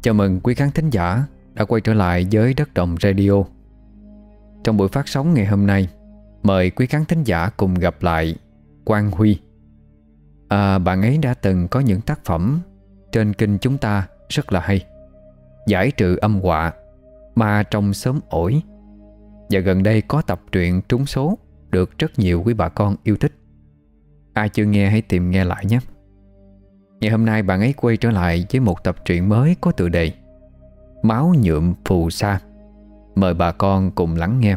Chào mừng quý khán thính giả đã quay trở lại với Đất Đồng Radio. Trong buổi phát sóng ngày hôm nay, mời quý khán thính giả cùng gặp lại Quang Huy. Bạn ấy đã từng có những tác phẩm trên kênh chúng ta rất là hay: Giải trừ âm họa, Ma trong xóm ổi, và gần đây có tập truyện Trúng số được rất nhiều quý bà con yêu thích. Ai chưa nghe hãy tìm nghe lại nhé. Ngày hôm nay bạn ấy quay trở lại với một tập truyện mới có tựa đề Máu nhuộm phù sa. Mời bà con cùng lắng nghe.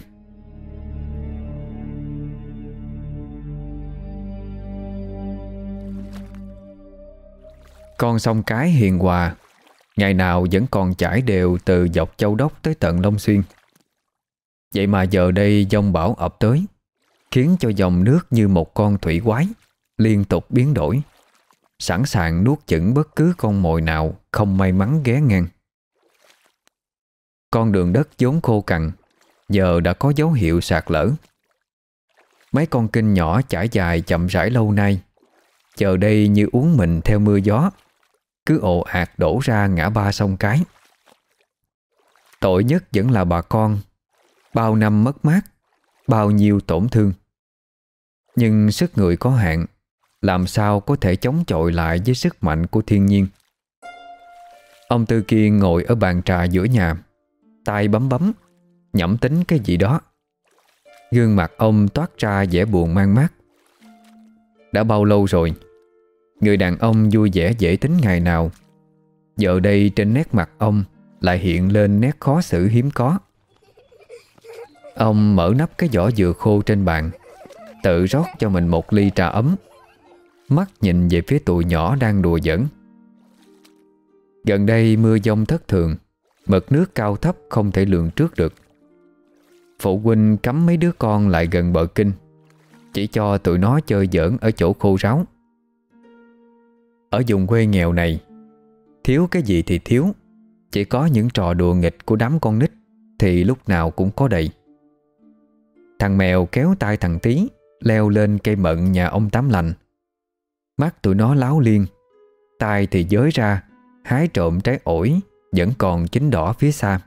Con sông Cái hiền hòa ngày nào vẫn còn chảy đều từ dọc Châu Đốc tới tận Long Xuyên. Vậy mà giờ đây giông bão ập tới, khiến cho dòng nước như một con thủy quái liên tục biến đổi, sẵn sàng nuốt chửng bất cứ con mồi nào không may mắn ghé ngang. Con đường đất vốn khô cằn giờ đã có dấu hiệu sạt lở. Mấy con kênh nhỏ chảy dài chậm rãi lâu nay giờ đây như uốn mình theo mưa gió, cứ ồ ạt đổ ra ngã ba sông Cái. Tội nhất vẫn là bà con, bao năm mất mát, bao nhiêu tổn thương. Nhưng sức người có hạn, làm sao có thể chống chọi lại với sức mạnh của thiên nhiên. Ông Tư Kiên ngồi ở bàn trà giữa nhà, tay bấm bấm, nhẩm tính cái gì đó. Gương mặt ông toát ra vẻ buồn man mác. Đã bao lâu rồi, người đàn ông vui vẻ dễ tính ngày nào, giờ đây trên nét mặt ông lại hiện lên nét khó xử hiếm có. Ông mở nắp cái vỏ dừa khô trên bàn, tự rót cho mình một ly trà ấm, mắt nhìn về phía tụi nhỏ đang đùa giỡn. Gần đây mưa dông thất thường, mực nước cao thấp không thể lường trước được. Phụ huynh cấm mấy đứa con lại gần bờ kinh, chỉ cho tụi nó chơi giỡn ở chỗ khô ráo. Ở vùng quê nghèo này, thiếu cái gì thì thiếu, chỉ có những trò đùa nghịch của đám con nít thì lúc nào cũng có đầy. Thằng mèo kéo tay thằng Tí leo lên cây mận nhà ông Tám Lành. Mắt tụi nó láo liên, tay thì giới ra hái trộm trái ổi vẫn còn chín đỏ phía xa.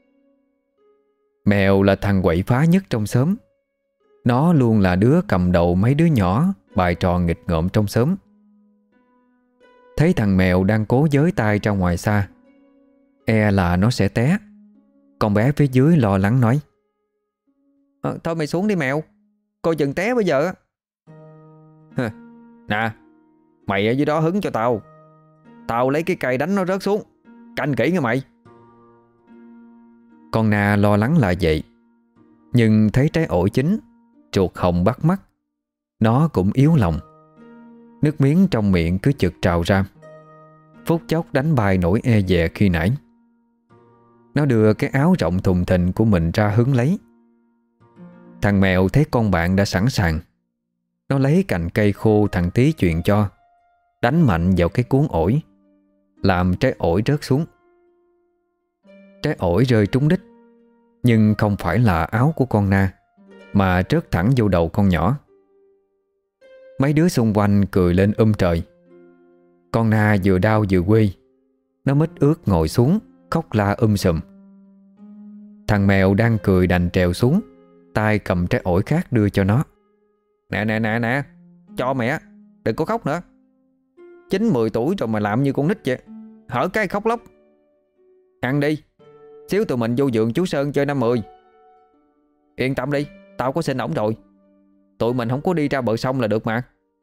Mèo là thằng quậy phá nhất trong xóm. Nó luôn là đứa cầm đầu mấy đứa nhỏ bày trò nghịch ngợm trong xóm. Thấy thằng mèo đang cố giới tay ra ngoài xa, e là nó sẽ té, con bé phía dưới lo lắng nói: Thôi mày xuống đi mèo, coi chừng té bây giờ. Nè, mày ở dưới đó hứng cho tao, tao lấy cái cây đánh nó rớt xuống, canh kỹ nghe mày. Con Na lo lắng là vậy, nhưng thấy trái ổi chín, chuột hồng bắt mắt, nó cũng yếu lòng. Nước miếng trong miệng cứ chực trào ra, phút chốc đánh bay nỗi e dè khi nãy. Nó đưa cái áo rộng thùng thình của mình ra hứng lấy. Thằng mèo thấy con bạn đã sẵn sàng, nó lấy cành cây khô thằng Tí chuyền cho, đánh mạnh vào cái cuốn ổi, làm trái ổi rớt xuống. Trái ổi rơi trúng đích, nhưng không phải là áo của con Na, mà rớt thẳng vô đầu con nhỏ. Mấy đứa xung quanh cười lên trời. Con Na vừa đau vừa quê, nó mít ướt ngồi xuống khóc la sùm. Thằng mèo đang cười đành trèo xuống, tay cầm trái ổi khác đưa cho nó. Nè, cho mẹ, đừng có khóc nữa. 9-10 tuổi rồi mà làm như con nít vậy, hở cái khóc lóc. Ăn đi, xíu tụi mình vô vườn chú Sơn chơi 5-10. Yên tâm đi, tao có xin ổng rồi. Tụi mình không có đi ra bờ sông là được mà.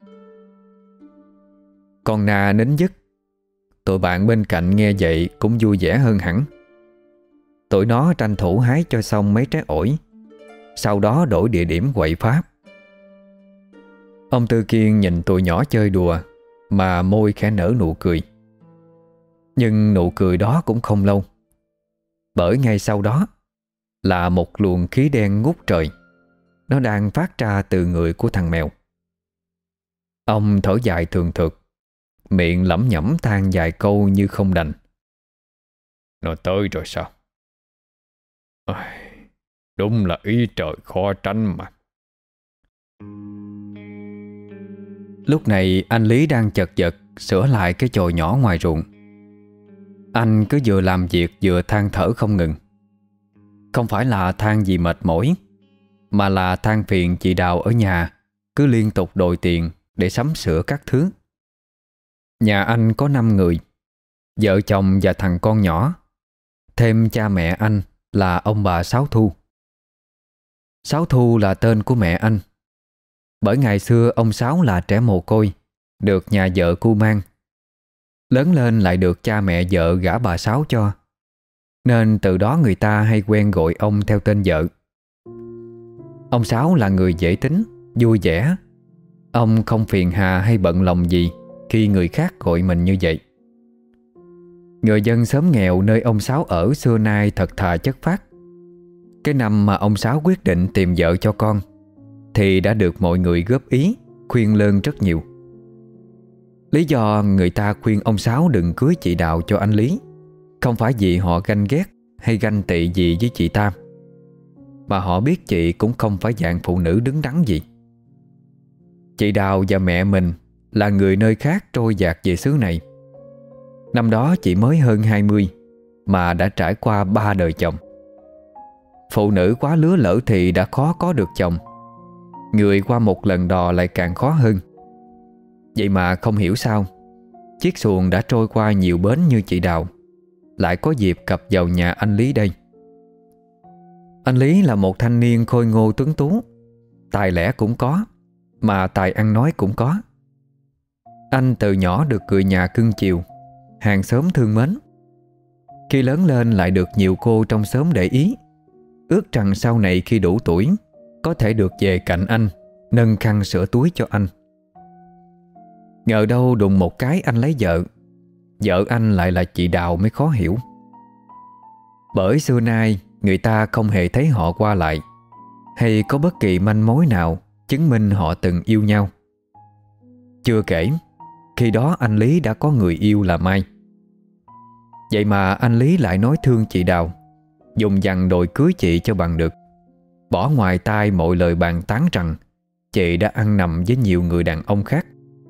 Con Na nín dứt. Tụi bạn bên cạnh nghe vậy cũng vui vẻ hơn hẳn. Tụi nó tranh thủ hái cho xong mấy trái ổi, sau đó đổi địa điểm quậy phá. Ông Tư Kiên nhìn tụi nhỏ chơi đùa mà môi khẽ nở nụ cười. Nhưng nụ cười đó cũng không lâu, bởi ngay sau đó là một luồng khí đen ngút trời. Nó đang phát ra từ người của thằng mèo. Ông thở dài thường thượt, miệng lẩm nhẩm than vài câu như không đành. Nó tới rồi sao? Đúng là ý trời khó tránh mà. Lúc này anh Lý đang chật vật sửa lại cái chòi nhỏ ngoài ruộng. Anh cứ vừa làm việc vừa than thở không ngừng. Không phải là than vì mệt mỏi, mà là than phiền chị Đào ở nhà cứ liên tục đòi tiền để sắm sửa các thứ. Nhà anh có 5 người, vợ chồng và thằng con nhỏ, thêm cha mẹ anh là ông bà Sáu Thu. Sáu Thu là tên của mẹ anh, bởi ngày xưa ông Sáu là trẻ mồ côi, được nhà vợ cu mang. Lớn lên lại được cha mẹ vợ gả bà Sáu cho, nên từ đó người ta hay quen gọi ông theo tên vợ. Ông Sáu là người dễ tính, vui vẻ. Ông không phiền hà hay bận lòng gì khi người khác gọi mình như vậy. Người dân xóm nghèo nơi ông Sáu ở xưa nay thật thà chất phác. Cái năm mà ông Sáu quyết định tìm vợ cho con thì đã được mọi người góp ý, khuyên lơn rất nhiều. Lý do người ta khuyên ông Sáu đừng cưới chị Đào cho anh Lý không phải vì họ ganh ghét hay ganh tị gì với chị Tam, mà họ biết chị cũng không phải dạng phụ nữ đứng đắn gì. Chị Đào và mẹ mình là người nơi khác trôi dạt về xứ này. Năm đó chị mới hơn 20 mà đã trải qua 3 đời chồng. Phụ nữ quá lứa lỡ thì đã khó có được chồng, người qua một lần đò lại càng khó hơn. Vậy mà không hiểu sao chiếc xuồng đã trôi qua nhiều bến như chị Đào lại có dịp cập vào nhà anh Lý đây. Anh Lý là một thanh niên khôi ngô tuấn tú, tài lẻ cũng có, mà tài ăn nói cũng có. Anh từ nhỏ được người nhà cưng chiều, hàng xóm thương mến. Khi lớn lên lại được nhiều cô trong xóm để ý, ước rằng sau này khi đủ tuổi có thể được về cạnh anh, nâng khăn sửa túi cho anh. Ngờ đâu đùng một cái anh lấy vợ. Vợ anh lại là chị Đào mới khó hiểu. Bởi xưa nay người ta không hề thấy họ qua lại, hay có bất kỳ manh mối nào chứng minh họ từng yêu nhau. Chưa kể, khi đó anh Lý đã có người yêu là Mai. Vậy mà anh Lý lại nói thương chị Đào, dùng dằng đòi cưới chị cho bằng được, bỏ ngoài tai mọi lời bàn tán rằng chị đã ăn nằm với nhiều người đàn ông khác.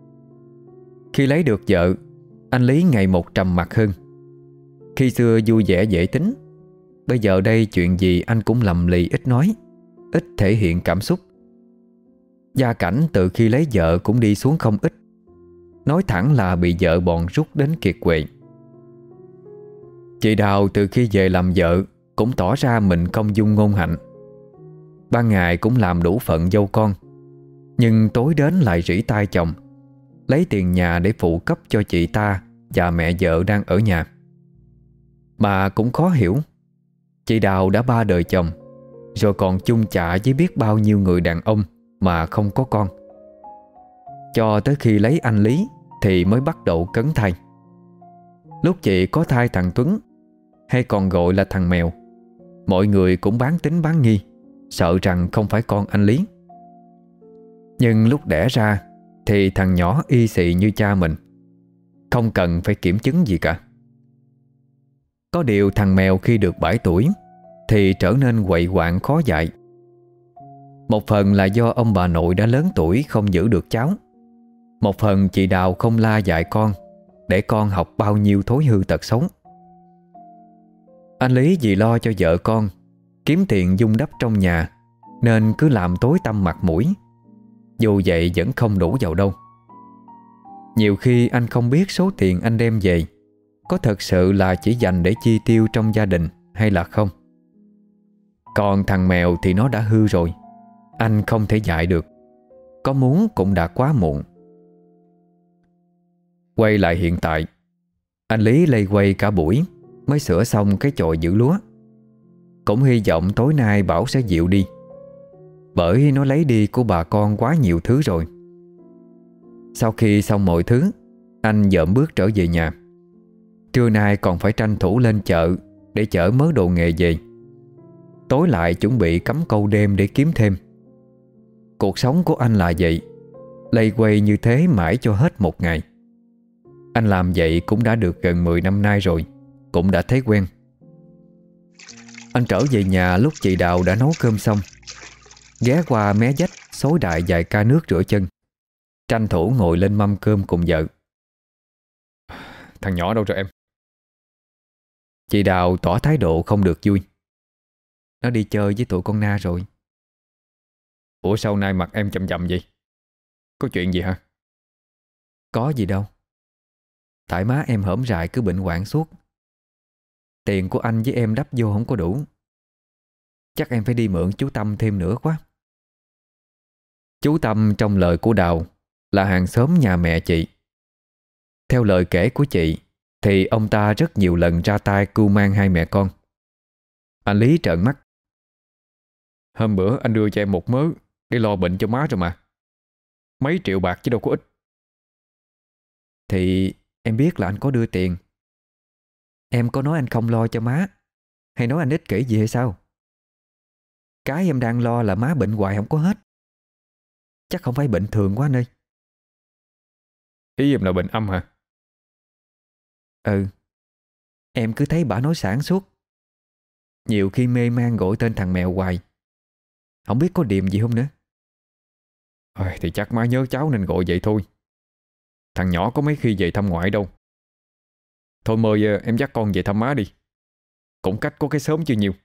Khi lấy được vợ, anh Lý ngày một trầm mặc hơn. Khi xưa vui vẻ dễ tính, bây giờ đây chuyện gì anh cũng lầm lì ít nói, ít thể hiện cảm xúc. Gia cảnh từ khi lấy vợ cũng đi xuống không ít. Nói thẳng là bị vợ bọn rút đến kiệt quệ. Chị Đào từ khi về làm vợ cũng tỏ ra mình không dung ngôn hạnh. Ban ngày cũng làm đủ phận dâu con, nhưng tối đến lại rỉ tai chồng, lấy tiền nhà để phụ cấp cho chị ta và mẹ vợ đang ở nhà. Mà cũng khó hiểu, chị Đào đã 3 đời chồng, rồi còn chung chạ với biết bao nhiêu người đàn ông mà không có con. Cho tới khi lấy anh Lý thì mới bắt đầu cấn thai. Lúc chị có thai thằng Tuấn, hay còn gọi là thằng Mèo, mọi người cũng bán tín bán nghi, sợ rằng không phải con anh Lý. Nhưng lúc đẻ ra thì thằng nhỏ y xì như cha mình, không cần phải kiểm chứng gì cả. Có điều thằng Mèo khi được 7 tuổi thì trở nên quậy quạng khó dạy. Một phần là do ông bà nội đã lớn tuổi không giữ được cháu, một phần chị Đào không la dạy con, để con học bao nhiêu thói hư tật xấu. Anh Lý vì lo cho vợ con, kiếm tiền dung đắp trong nhà, nên cứ làm tối tăm mặt mũi. Dù vậy vẫn không đủ vào đâu. Nhiều khi anh không biết số tiền anh đem về có thật sự là chỉ dành để chi tiêu trong gia đình hay là không. Còn thằng Mèo thì nó đã hư rồi, anh không thể dạy được, có muốn cũng đã quá muộn. Quay lại hiện tại, anh Lý lây quay cả buổi mới sửa xong cái chòi giữ lúa. Cũng hy vọng tối nay bão sẽ dịu đi, bởi nó lấy đi của bà con quá nhiều thứ rồi. Sau khi xong mọi thứ, anh dợm bước trở về nhà. Trưa nay còn phải tranh thủ lên chợ để chở mớ đồ nghề về. Tối lại chuẩn bị cắm câu đêm để kiếm thêm. Cuộc sống của anh là vậy, lây quay như thế mãi cho hết một ngày. Anh làm vậy cũng đã được gần 10 năm nay rồi, cũng đã thấy quen. Anh trở về nhà lúc chị Đào đã nấu cơm xong, ghé qua mé vách xối đại vài ca nước rửa chân, tranh thủ ngồi lên mâm cơm cùng vợ. Thằng nhỏ đâu rồi em? Chị Đào tỏ thái độ không được vui. Nó đi chơi với tụi con Na rồi. Ủa sau này mặt em chậm chậm vậy? Có chuyện gì hả? Có gì đâu. Tại má em hổm rại cứ bệnh hoạn suốt. Tiền của anh với em đắp vô không có đủ. Chắc em phải đi mượn chú Tâm thêm nữa quá. Chú Tâm trong lời của Đào là hàng xóm nhà mẹ chị. Theo lời kể của chị thì ông ta rất nhiều lần ra tay cưu mang hai mẹ con. Anh Lý trợn mắt. Hôm bữa anh đưa cho em một mớ để lo bệnh cho má rồi mà. Mấy triệu bạc chứ đâu có ít. Thì em biết là anh có đưa tiền. Em có nói anh không lo cho má, hay nói anh ích kỷ gì hay sao? Cái em đang lo là má bệnh hoài không có hết. Chắc không phải bệnh thường quá anh ơi. Ý em là bệnh âm hả? Ừ. Em cứ thấy bả nói sản suốt. Nhiều khi mê man gọi tên thằng mèo hoài. Không biết có điềm gì không nữa. Thì chắc má nhớ cháu nên gọi vậy thôi. Thằng nhỏ có mấy khi về thăm ngoại đâu. Thôi mời em dắt con về thăm má đi. Cũng cách có cái xóm chưa nhiều.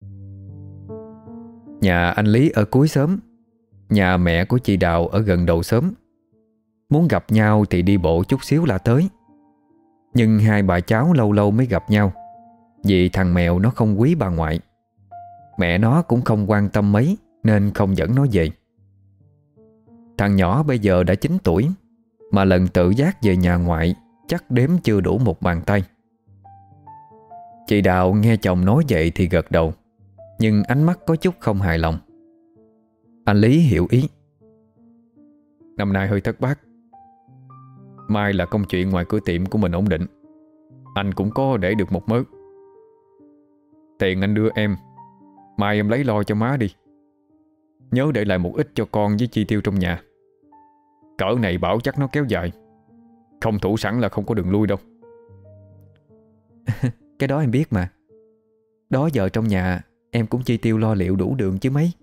Nhà anh Lý ở cuối xóm, nhà mẹ của chị Đào ở gần đầu xóm. Muốn gặp nhau thì đi bộ chút xíu là tới. Nhưng hai bà cháu lâu lâu mới gặp nhau, vì thằng mèo nó không quý bà ngoại. Mẹ nó cũng không quan tâm mấy nên không dẫn nó về. Thằng nhỏ bây giờ đã 9 tuổi, mà lần tự giác về nhà ngoại chắc đếm chưa đủ một bàn tay. Chị Đào nghe chồng nói vậy thì gật đầu, nhưng ánh mắt có chút không hài lòng. Anh Lý hiểu ý. Năm nay hơi thất bát. Mai là công chuyện ngoài cửa tiệm của mình ổn định, anh cũng có để được một mớ. Tiền anh đưa em, mai em lấy lo cho má đi. Nhớ để lại một ít cho con với chi tiêu trong nhà. Cỡ này bảo chắc nó kéo dài. Không thủ sẵn là không có đường lui đâu. Cái đó em biết mà. Đó giờ trong nhà em cũng chi tiêu lo liệu đủ đường chứ mấy.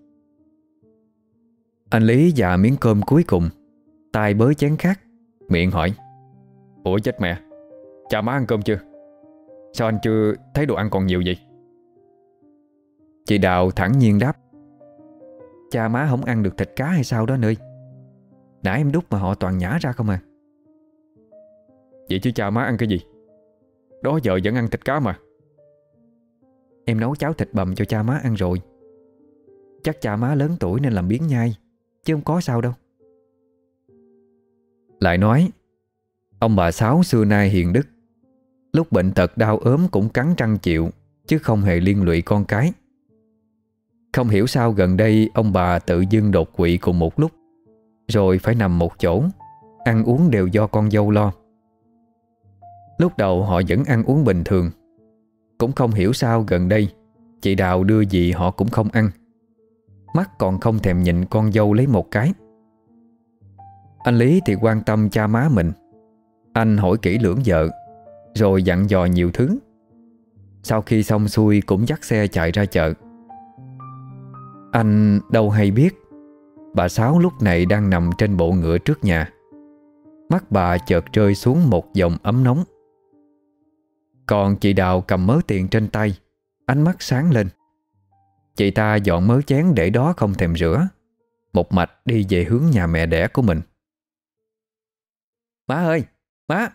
Anh Lý dạ miếng cơm cuối cùng, tay bới chén khác, miệng hỏi. Ủa chết mẹ, cha má ăn cơm chưa? Sao anh chưa thấy đồ ăn còn nhiều vậy? Chị Đào thản nhiên đáp. Cha má không ăn được thịt cá hay sao đó nơi. Nãy em đút mà họ toàn nhả ra không à. Vậy chứ cha má ăn cái gì? Đó giờ vẫn ăn thịt cá mà. Em nấu cháo thịt bằm cho cha má ăn rồi. Chắc cha má lớn tuổi nên làm biếng nhai, chứ không có sao đâu. Lại nói, ông bà Sáu xưa nay hiền đức, lúc bệnh tật đau ốm cũng cắn răng chịu, chứ không hề liên lụy con cái. Không hiểu sao gần đây ông bà tự dưng đột quỵ cùng một lúc, rồi phải nằm một chỗ, ăn uống đều do con dâu lo. Lúc đầu họ vẫn ăn uống bình thường. Cũng không hiểu sao gần đây chị Đào đưa gì họ cũng không ăn. Mắt còn không thèm nhìn con dâu lấy một cái. Anh Lý thì quan tâm cha má mình. Anh hỏi kỹ lưỡng vợ, rồi dặn dò nhiều thứ. Sau khi xong xuôi cũng dắt xe chạy ra chợ. Anh đâu hay biết bà Sáu lúc này đang nằm trên bộ ngựa trước nhà. Mắt bà chợt rơi xuống một dòng ấm nóng. Còn chị Đào cầm mớ tiền trên tay, ánh mắt sáng lên. Chị ta dọn mớ chén để đó không thèm rửa, một mạch đi về hướng nhà mẹ đẻ của mình. Má ơi, má!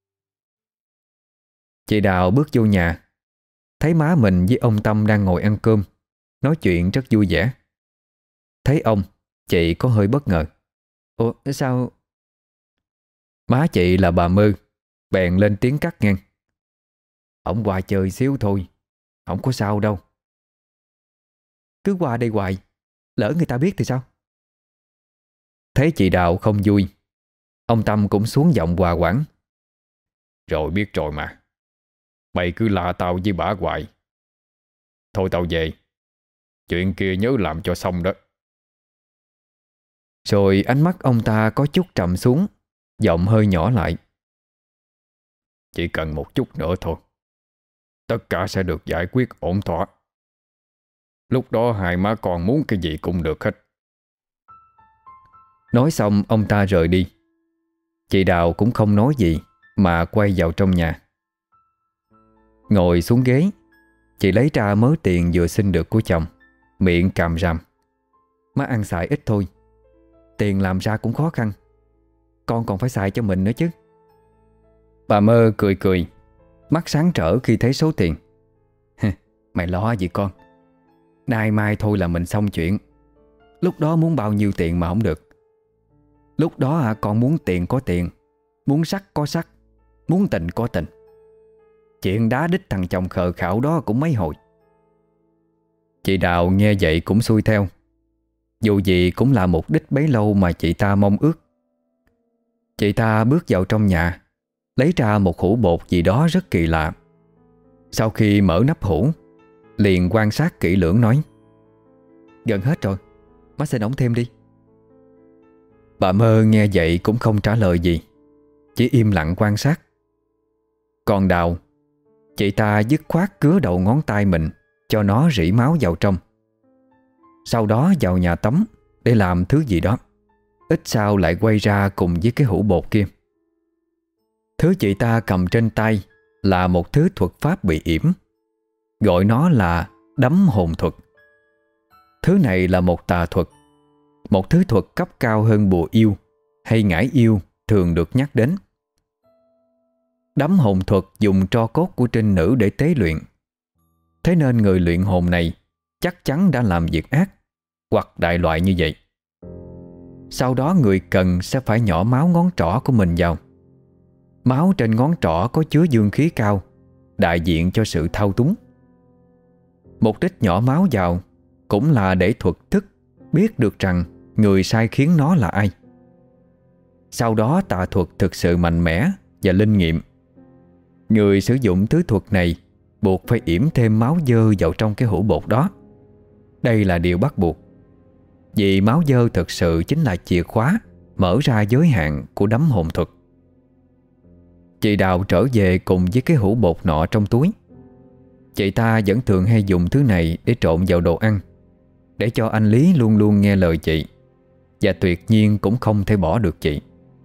Chị Đào bước vô nhà, thấy má mình với ông Tâm đang ngồi ăn cơm, nói chuyện rất vui vẻ. Thấy ông, chị có hơi bất ngờ. Ủa sao? Má chị là bà Mơ, bèn lên tiếng cắt ngang. Ổng qua chơi xíu thôi, không có sao đâu. Cứ qua đây hoài, lỡ người ta biết thì sao? Thấy chị Đào không vui, ông Tâm cũng xuống giọng hòa quản. Rồi biết rồi mà. Mày cứ la tao với bả hoài. Thôi tao về. Chuyện kia nhớ làm cho xong đó. Rồi ánh mắt ông ta có chút trầm xuống, giọng hơi nhỏ lại. Chỉ cần một chút nữa thôi, tất cả sẽ được giải quyết ổn thỏa. Lúc đó hai má con muốn cái gì cũng được hết. Nói xong ông ta rời đi. Chị Đào cũng không nói gì mà quay vào trong nhà. Ngồi xuống ghế, chị lấy ra mớ tiền vừa xin được của chồng, miệng càm ràm: "Má ăn xài ít thôi, tiền làm ra cũng khó khăn, con còn phải xài cho mình nữa chứ." Bà Mơ cười cười, mắt sáng trở khi thấy số tiền. "Mày lo gì con, nay mai thôi là mình xong chuyện. Lúc đó muốn bao nhiêu tiền mà không được. Lúc đó con muốn tiền có tiền, muốn sắc có sắc, muốn tình có tình. Chuyện đá đít thằng chồng khờ khạo đó cũng mấy hồi." Chị Đào nghe vậy cũng xuôi theo. Dù gì cũng là mục đích bấy lâu mà chị ta mong ước. Chị ta bước vào trong nhà, lấy ra một hũ bột gì đó rất kỳ lạ. Sau khi mở nắp hũ, liền quan sát kỹ lưỡng nói: "Gần hết rồi, má xin ổng thêm đi." Bà Mơ nghe vậy cũng không trả lời gì, chỉ im lặng quan sát. Còn Đào, chị ta dứt khoát cứa đầu ngón tay mình cho nó rỉ máu vào trong. Sau đó vào nhà tắm để làm thứ gì đó. Ít sau lại quay ra cùng với cái hũ bột kia. Thứ chị ta cầm trên tay là một thứ thuật pháp bị yểm, gọi nó là đắm hồn thuật. Thứ này là một tà thuật, một thứ thuật cấp cao hơn bùa yêu hay ngải yêu thường được nhắc đến. Đắm hồn thuật dùng tro cốt của trinh nữ để tế luyện. Thế nên người luyện hồn này chắc chắn đã làm việc ác hoặc đại loại như vậy. Sau đó người cần sẽ phải nhỏ máu ngón trỏ của mình vào. Máu trên ngón trỏ có chứa dương khí cao, đại diện cho sự thao túng. Mục đích nhỏ máu vào cũng là để thuật thức biết được rằng người sai khiến nó là ai. Sau đó tà thuật thực sự mạnh mẽ và linh nghiệm. Người sử dụng thứ thuật này buộc phải yểm thêm máu dơ vào trong cái hũ bột đó. Đây là điều bắt buộc, vì máu dơ thực sự chính là chìa khóa mở ra giới hạn của đắm hồn thuật. Chị Đào trở về cùng với cái hũ bột nọ trong túi. Chị ta vẫn thường hay dùng thứ này để trộn vào đồ ăn, để cho anh Lý luôn luôn nghe lời chị, và tuyệt nhiên cũng không thể bỏ được chị.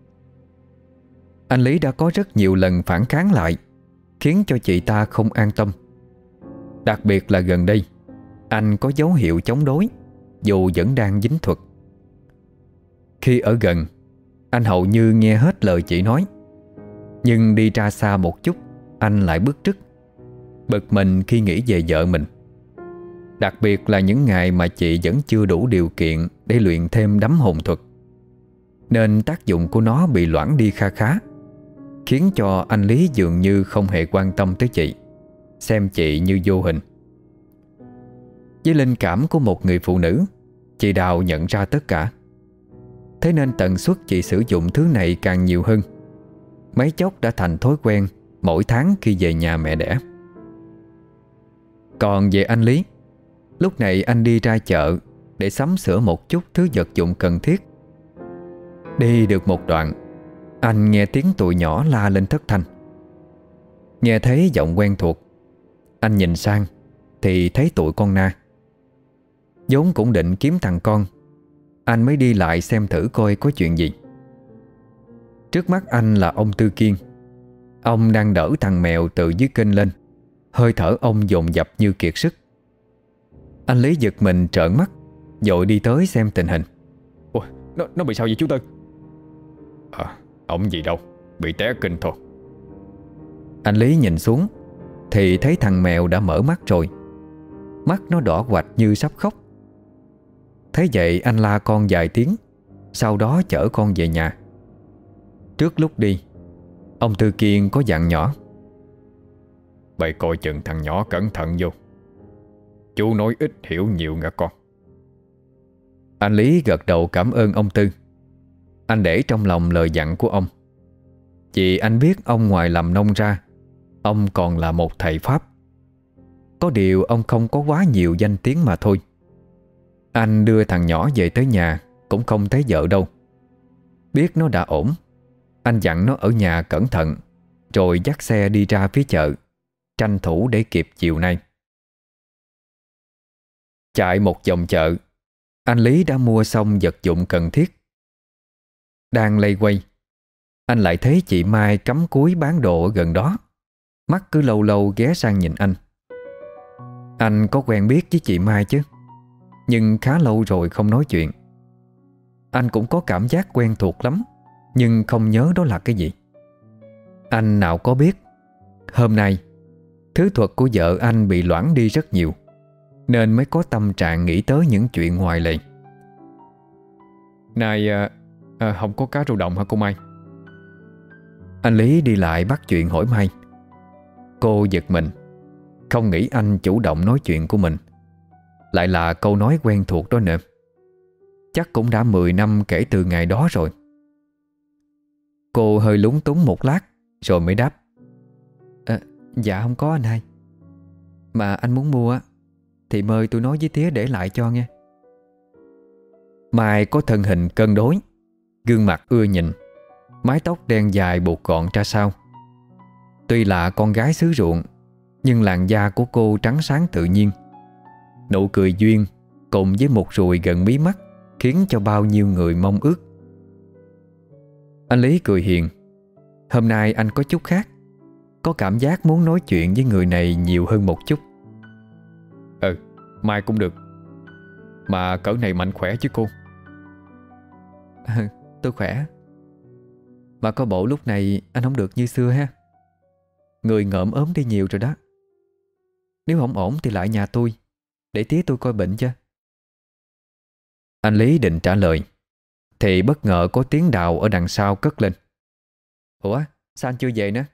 Anh Lý đã có rất nhiều lần phản kháng lại, khiến cho chị ta không an tâm. Đặc biệt là gần đây, anh có dấu hiệu chống đối, dù vẫn đang dính thuật. Khi ở gần, anh hầu như nghe hết lời chị nói, nhưng đi ra xa một chút, anh lại bứt rứt, bực mình khi nghĩ về vợ mình. Đặc biệt là những ngày mà chị vẫn chưa đủ điều kiện để luyện thêm đắm hồn thuật, nên tác dụng của nó bị loãng đi kha khá, khiến cho anh Lý dường như không hề quan tâm tới chị, xem chị như vô hình. Với linh cảm của một người phụ nữ, chị Đào nhận ra tất cả. Thế nên tần suất chị sử dụng thứ này càng nhiều hơn. Mấy chốc đã thành thói quen mỗi tháng khi về nhà mẹ đẻ. Còn về anh Lý, lúc này anh đi ra chợ để sắm sửa một chút thứ vật dụng cần thiết. Đi được một đoạn, anh nghe tiếng tụi nhỏ la lên thất thanh. Nghe thấy giọng quen thuộc, anh nhìn sang thì thấy tụi con Na. vốn cũng định kiếm thằng con, anh mới đi lại xem thử coi có chuyện gì. Trước mắt anh là ông Tư Kiên. Ông đang đỡ thằng mèo từ dưới kênh lên. Hơi thở ông dồn dập như kiệt sức. Anh Lý giật mình trợn mắt, vội đi tới xem tình hình. Ủa, nó bị sao vậy chú Tư? Ổng gì đâu, bị té kinh thôi. Anh Lý nhìn xuống thì thấy thằng mèo đã mở mắt rồi. Mắt nó đỏ quạch như sắp khóc. Thế vậy anh la con vài tiếng, sau đó chở con về nhà. Trước lúc đi, ông Tư Kiên có dặn nhỏ: Bày coi chừng thằng nhỏ cẩn thận vô. Chú nói ít hiểu nhiều nha con. Anh Lý gật đầu cảm ơn ông Tư. Anh để trong lòng lời dặn của ông, vì anh biết ông ngoài làm nông ra, ông còn là một thầy Pháp. Có điều ông không có quá nhiều danh tiếng mà thôi. Anh đưa thằng nhỏ về tới nhà cũng không thấy vợ đâu. Biết nó đã ổn, anh dặn nó ở nhà cẩn thận, rồi dắt xe đi ra phía chợ, tranh thủ để kịp chiều nay. Chạy một vòng chợ, anh Lý đã mua xong vật dụng cần thiết. Đang loay quay, anh lại thấy chị Mai cắm cúi bán đồ ở gần đó. mắt cứ lâu lâu ghé sang nhìn anh. Anh có quen biết với chị Mai chứ, nhưng khá lâu rồi không nói chuyện. Anh cũng có cảm giác quen thuộc lắm, nhưng không nhớ đó là cái gì. Anh nào có biết hôm nay thứ thuật của vợ anh bị loãng đi rất nhiều, nên mới có tâm trạng nghĩ tới những chuyện ngoài lề. Này, không có cá rô đồng hả cô Mai? Anh Lý đi lại bắt chuyện hỏi Mai. Cô giật mình, không nghĩ anh chủ động nói chuyện của mình lại là câu nói quen thuộc đó nữa. Chắc cũng đã 10 năm kể từ ngày đó rồi. Cô hơi lúng túng một lát rồi mới đáp: Dạ không có anh hai. Mà anh muốn mua thì mời tôi nói với tía để lại cho nghe. Mai có thân hình cân đối, gương mặt ưa nhìn, mái tóc đen dài buộc gọn ra sau. Tuy là con gái xứ ruộng, nhưng làn da của cô trắng sáng tự nhiên. Nụ cười duyên cùng với một ruồi gần mí mắt khiến cho bao nhiêu người mong ước. Anh Lý cười hiền. Hôm nay anh có chút khác, có cảm giác muốn nói chuyện với người này nhiều hơn một chút. Mai cũng được. Mà cỡ này mạnh khỏe chứ cô? Tôi khỏe. Mà có bộ lúc này anh không được như xưa ha. Người ngợm ốm đi nhiều rồi đó. Nếu không ổn thì lại nhà tôi, để tía tôi coi bệnh cho. Anh Lý định trả lời thì bất ngờ có tiếng Đào ở đằng sau cất lên: Ủa, sao anh chưa về nữa?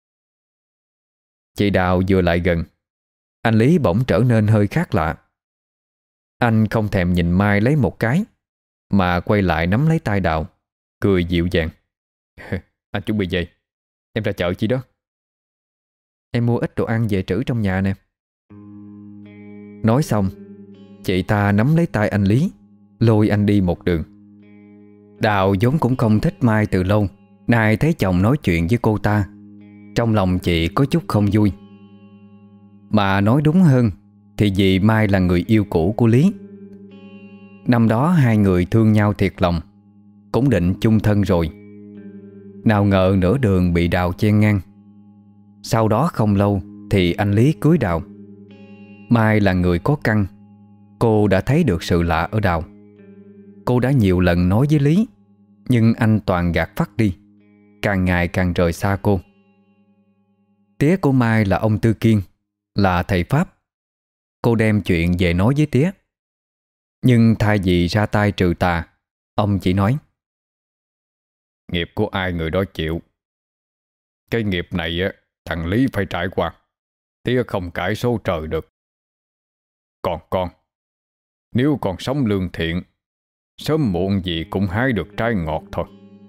Chị Đào vừa lại gần, anh Lý bỗng trở nên hơi khác lạ. Anh không thèm nhìn Mai lấy một cái, mà quay lại nắm lấy tay Đào, cười dịu dàng: Anh chuẩn bị về. Em ra chợ chi đó? Em mua ít đồ ăn về trữ trong nhà nè. Nói xong, chị ta nắm lấy tay anh Lý, lôi anh đi một đường. Đào vốn cũng không thích Mai từ lâu, nay thấy chồng nói chuyện với cô ta, trong lòng chị có chút không vui. Mà nói đúng hơn thì vì Mai là người yêu cũ của Lý. Năm đó hai người thương nhau thiệt lòng, cũng định chung thân rồi. Nào ngờ nửa đường bị Đào chen ngang. Sau đó không lâu thì anh Lý cưới Đào. Mai là người có căn, cô đã thấy được sự lạ ở Đào. Cô đã nhiều lần nói với Lý, nhưng anh toàn gạt phắt đi, càng ngày càng rời xa cô. Tía của Mai là ông Tư Kiên, là thầy Pháp. Cô đem chuyện về nói với tía, nhưng thay vì ra tay trừ tà, ông chỉ nói: Nghiệp của ai người đó chịu. Cái nghiệp này thằng Lý phải trải qua, tía không cãi số trời được. Còn con, nếu còn sống lương thiện, sớm muộn gì cũng hái được trái ngọt thôi.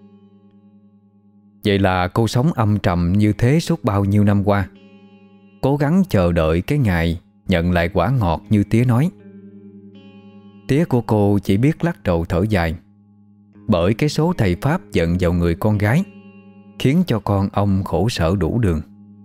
Vậy là cô sống âm trầm như thế suốt bao nhiêu năm qua, cố gắng chờ đợi cái ngày nhận lại quả ngọt như tía nói. Tía của cô chỉ biết lắc đầu thở dài, bởi cái số thầy Pháp giận vào người con gái, khiến cho con ông khổ sở đủ đường.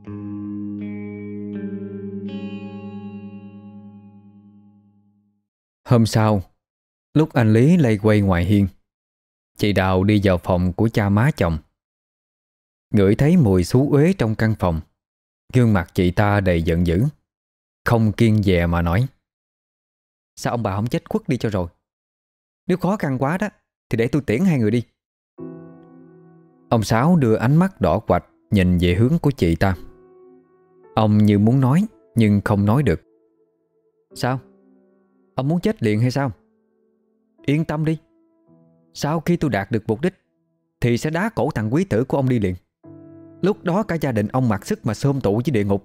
Hôm sau, lúc anh Lý lây quay ngoài hiên, chị Đào đi vào phòng của cha má chồng. Ngửi thấy mùi xú uế trong căn phòng, gương mặt chị ta đầy giận dữ, không kiêng dè mà nói: Sao ông bà không chết khuất đi cho rồi? Nếu khó khăn quá đó thì để tôi tiễn hai người đi. Ông Sáu đưa ánh mắt đỏ quạch nhìn về hướng của chị ta. Ông như muốn nói nhưng không nói được. Sao? Ông muốn chết liền hay sao? Yên tâm đi, sau khi tôi đạt được mục đích thì sẽ đá cổ thằng quý tử của ông đi liền. Lúc đó cả gia đình ông mặc sức mà xôm tụ với địa ngục.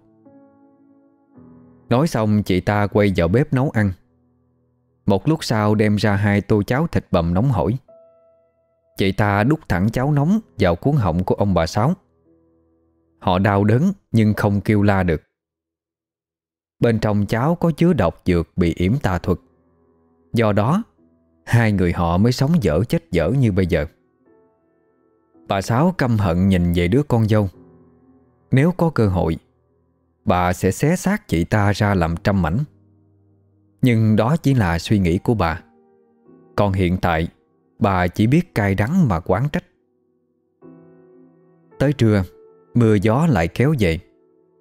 Nói xong chị ta quay vào bếp nấu ăn. Một lúc sau đem ra 2 tô cháo thịt bằm nóng hổi. Chị ta đút thẳng cháo nóng vào cuống họng của ông bà Sáu. Họ đau đớn nhưng không kêu la được. Bên trong cháo có chứa độc dược bị yểm tà thuật. Do đó hai người họ mới sống dở chết dở như bây giờ. Bà Sáu căm hận nhìn về đứa con dâu. Nếu có cơ hội, bà sẽ xé xác chị ta ra làm trăm mảnh. Nhưng đó chỉ là suy nghĩ của bà. Còn hiện tại bà chỉ biết cay đắng mà oán trách. Tới trưa, mưa gió lại kéo về.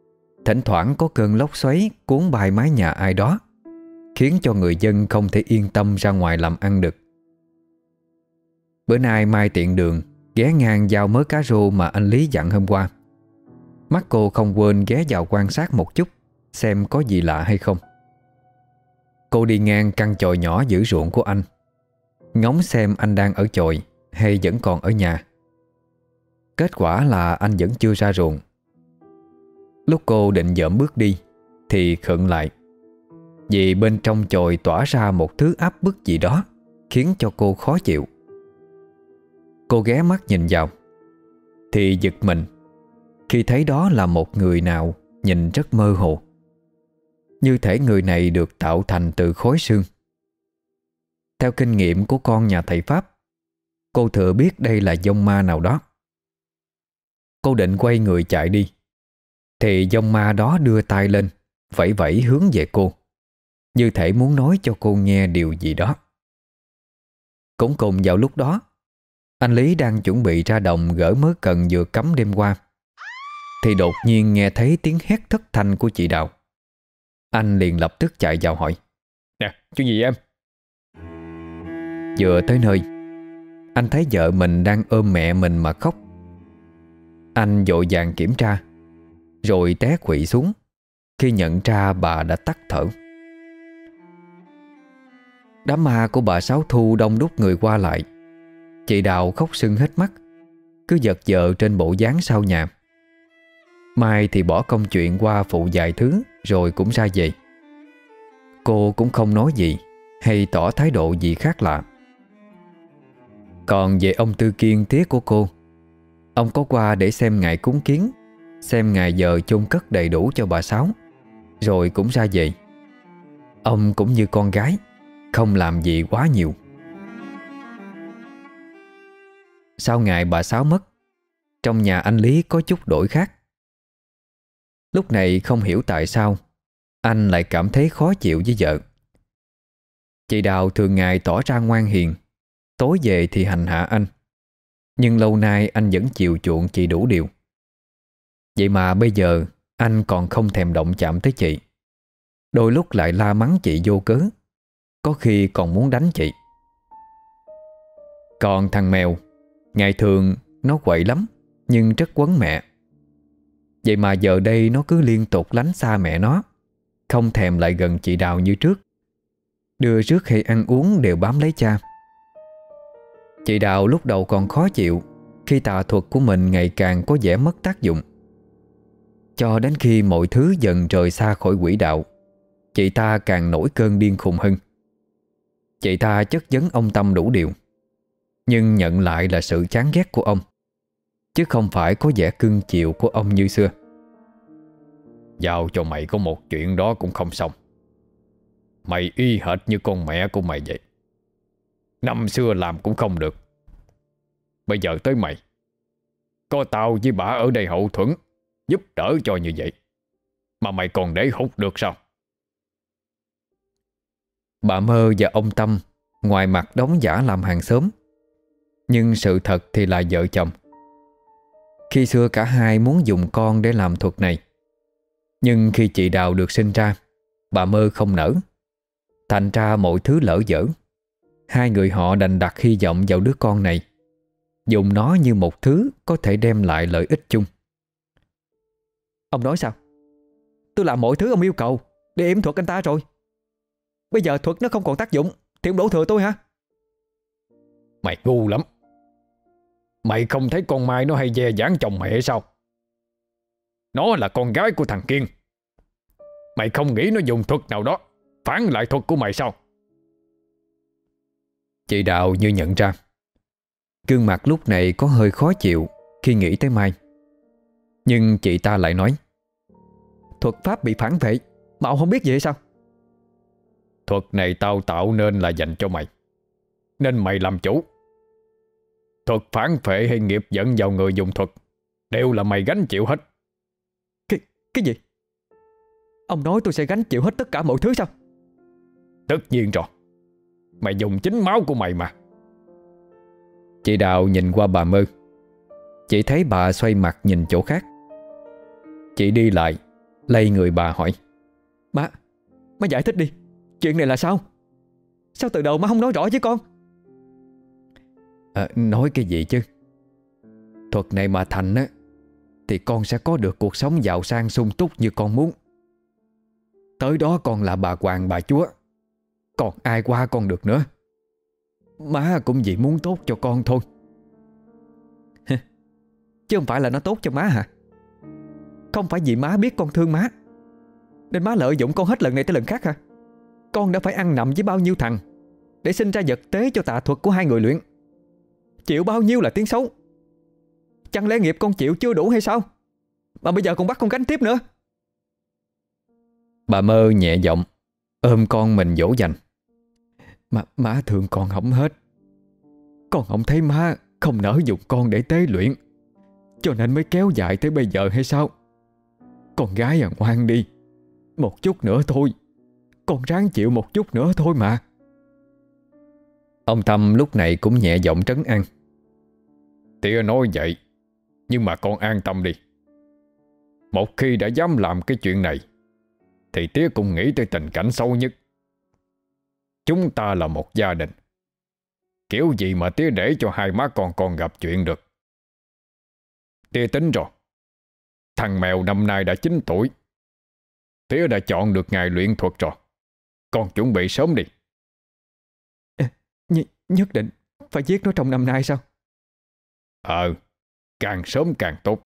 Thỉnh thoảng có cơn lốc xoáy cuốn bay mái nhà ai đó, khiến cho người dân không thể yên tâm ra ngoài làm ăn được. Bữa nay Mai tiện đường ghé ngang giao mớ cá rô mà anh Lý dặn hôm qua. Mắt cô không quên ghé vào quan sát một chút, xem có gì lạ hay không. Cô đi ngang căn chòi nhỏ giữ ruộng của anh, ngóng xem anh đang ở chòi hay vẫn còn ở nhà. Kết quả là anh vẫn chưa ra ruộng. Lúc cô định dỡm bước đi thì khựng lại, vì bên trong chòi tỏa ra một thứ áp bức gì đó khiến cho cô khó chịu. Cô ghé mắt nhìn vào thì giật mình khi thấy đó là một người nào nhìn rất mơ hồ, như thể người này được tạo thành từ khối xương. Theo kinh nghiệm của con nhà thầy Pháp, cô thừa biết đây là vong ma nào đó. Cô định quay người chạy đi thì vong ma đó đưa tay lên, vẫy vẫy hướng về cô, như thể muốn nói cho cô nghe điều gì đó. Cũng cùng vào lúc đó, anh Lý đang chuẩn bị ra đồng gỡ mớ cần vừa cắm đêm qua, thì đột nhiên nghe thấy tiếng hét thất thanh của chị Đào. Anh liền lập tức chạy vào hỏi: Nè, chuyện gì em? Vừa tới nơi, anh thấy vợ mình đang ôm mẹ mình mà khóc. Anh vội vàng kiểm tra, rồi té quỵ xuống khi nhận ra bà đã tắt thở. Đám ma của bà Sáu Thu đông đúc người qua lại. Chị Đào khóc sưng hết mắt, cứ giật vợ trên bộ dáng sau nhà. Mai thì bỏ công chuyện qua phụ vài thứ rồi cũng ra về. Cô cũng không nói gì hay tỏ thái độ gì khác lạ. Còn về ông Tư Kiên tía của cô, ông có qua để xem ngày cúng kiến, xem ngày giờ chôn cất đầy đủ cho bà Sáu, rồi cũng ra về. Ông cũng như con gái, không làm gì quá nhiều. Sau ngày bà Sáu mất, trong nhà anh Lý có chút đổi khác. Lúc này không hiểu tại sao anh lại cảm thấy khó chịu với vợ. Chị Đào thường ngày tỏ ra ngoan hiền, tối về thì hành hạ anh, nhưng lâu nay anh vẫn chiều chuộng chị đủ điều. Vậy mà bây giờ anh còn không thèm động chạm tới chị, đôi lúc lại la mắng chị vô cớ, có khi còn muốn đánh chị. Còn thằng mèo, ngày thường nó quậy lắm nhưng rất quấn mẹ. Vậy mà giờ đây nó cứ liên tục lánh xa mẹ nó, không thèm lại gần chị Đào như trước. Đưa rước hay ăn uống đều bám lấy cha. Chị Đào lúc đầu còn khó chịu khi tà thuật của mình ngày càng có vẻ mất tác dụng. Cho đến khi mọi thứ dần rời xa khỏi quỹ đạo, chị ta càng nổi cơn điên khùng hơn. Chị ta chất vấn ông Tâm đủ điều, nhưng nhận lại là sự chán ghét của ông, chứ không phải có vẻ cưng chiều của ông như xưa. Giao cho mày có một chuyện đó cũng không xong. Mày y hệt như con mẹ của mày vậy. Năm xưa làm cũng không được, bây giờ tới mày. Có tao với bà ở đây hậu thuẫn, giúp đỡ cho như vậy, mà mày còn để hút được sao? Bà Mơ và ông Tâm ngoài mặt đóng giả làm hàng xóm, nhưng sự thật thì là vợ chồng. Khi xưa cả hai muốn dùng con để làm thuật này, nhưng khi chị Đào được sinh ra, bà Mơ không nỡ. Thành ra mọi thứ lỡ dở. Hai người họ đành đặt hy vọng vào đứa con này, dùng nó như một thứ có thể đem lại lợi ích chung. Ông nói sao? Tôi làm mọi thứ ông yêu cầu để yểm thuật anh ta rồi. Bây giờ thuật nó không còn tác dụng thì ông đổ thừa tôi hả? Mày ngu lắm. Mày không thấy con Mai nó hay dè dáng chồng mẹ sao? Nó là con gái của thằng Kiên. Mày không nghĩ nó dùng thuật nào đó phản lại thuật của mày sao? Chị Đào như nhận ra. Gương mặt lúc này có hơi khó chịu khi nghĩ tới Mai. Nhưng chị ta lại nói: Thuật pháp bị phản vệ mà ông không biết gì hay sao? Thuật này tao tạo nên là dành cho mày, nên mày làm chủ. Thuật phản phệ hay nghiệp dẫn vào người dùng thuật đều là mày gánh chịu hết. Cái gì? Ông nói tôi sẽ gánh chịu hết tất cả mọi thứ sao? Tất nhiên rồi. Mày dùng chính máu của mày mà. Chị Đào nhìn qua bà Mơ. Chị thấy bà xoay mặt nhìn chỗ khác. Chị đi lại, lay người bà hỏi: Má giải thích đi. Chuyện này là sao? Sao từ đầu má không nói rõ với con? Nói cái gì chứ? Thuật này mà thành á thì con sẽ có được cuộc sống giàu sang sung túc như con muốn. Tới đó con là bà hoàng bà chúa, còn ai qua con được nữa. Má cũng vì muốn tốt cho con thôi. Chứ không phải là nó tốt cho má hả? Không phải vì má biết con thương má nên má lợi dụng con hết lần này tới lần khác hả? Con đã phải ăn nằm với bao nhiêu thằng để sinh ra vật tế cho tà thuật của hai người luyện. Chịu bao nhiêu là tiếng xấu. Chẳng lẽ nghiệp con chịu chưa đủ hay sao, mà bây giờ còn bắt con gánh tiếp nữa? Bà Mơ nhẹ giọng ôm con mình dỗ dành: Má thương con không hết. Con không thấy má không nỡ dùng con để tế luyện, cho nên mới kéo dài tới bây giờ hay sao? Con gái ngoan đi. Một chút nữa thôi. Con ráng chịu một chút nữa thôi mà. Ông Tâm lúc này cũng nhẹ giọng trấn an: Tía nói vậy, nhưng mà con an tâm đi. Một khi đã dám làm cái chuyện này thì tía cũng nghĩ tới tình cảnh xấu nhất. Chúng ta là một gia đình, kiểu gì mà tía để cho hai má con gặp chuyện được. Tía tính rồi, thằng mèo năm nay đã 9 tuổi. Tía đã chọn được ngày luyện thuật rồi. Con chuẩn bị sớm đi. Nhất định phải giết nó trong năm nay sao? Càng sớm càng tốt.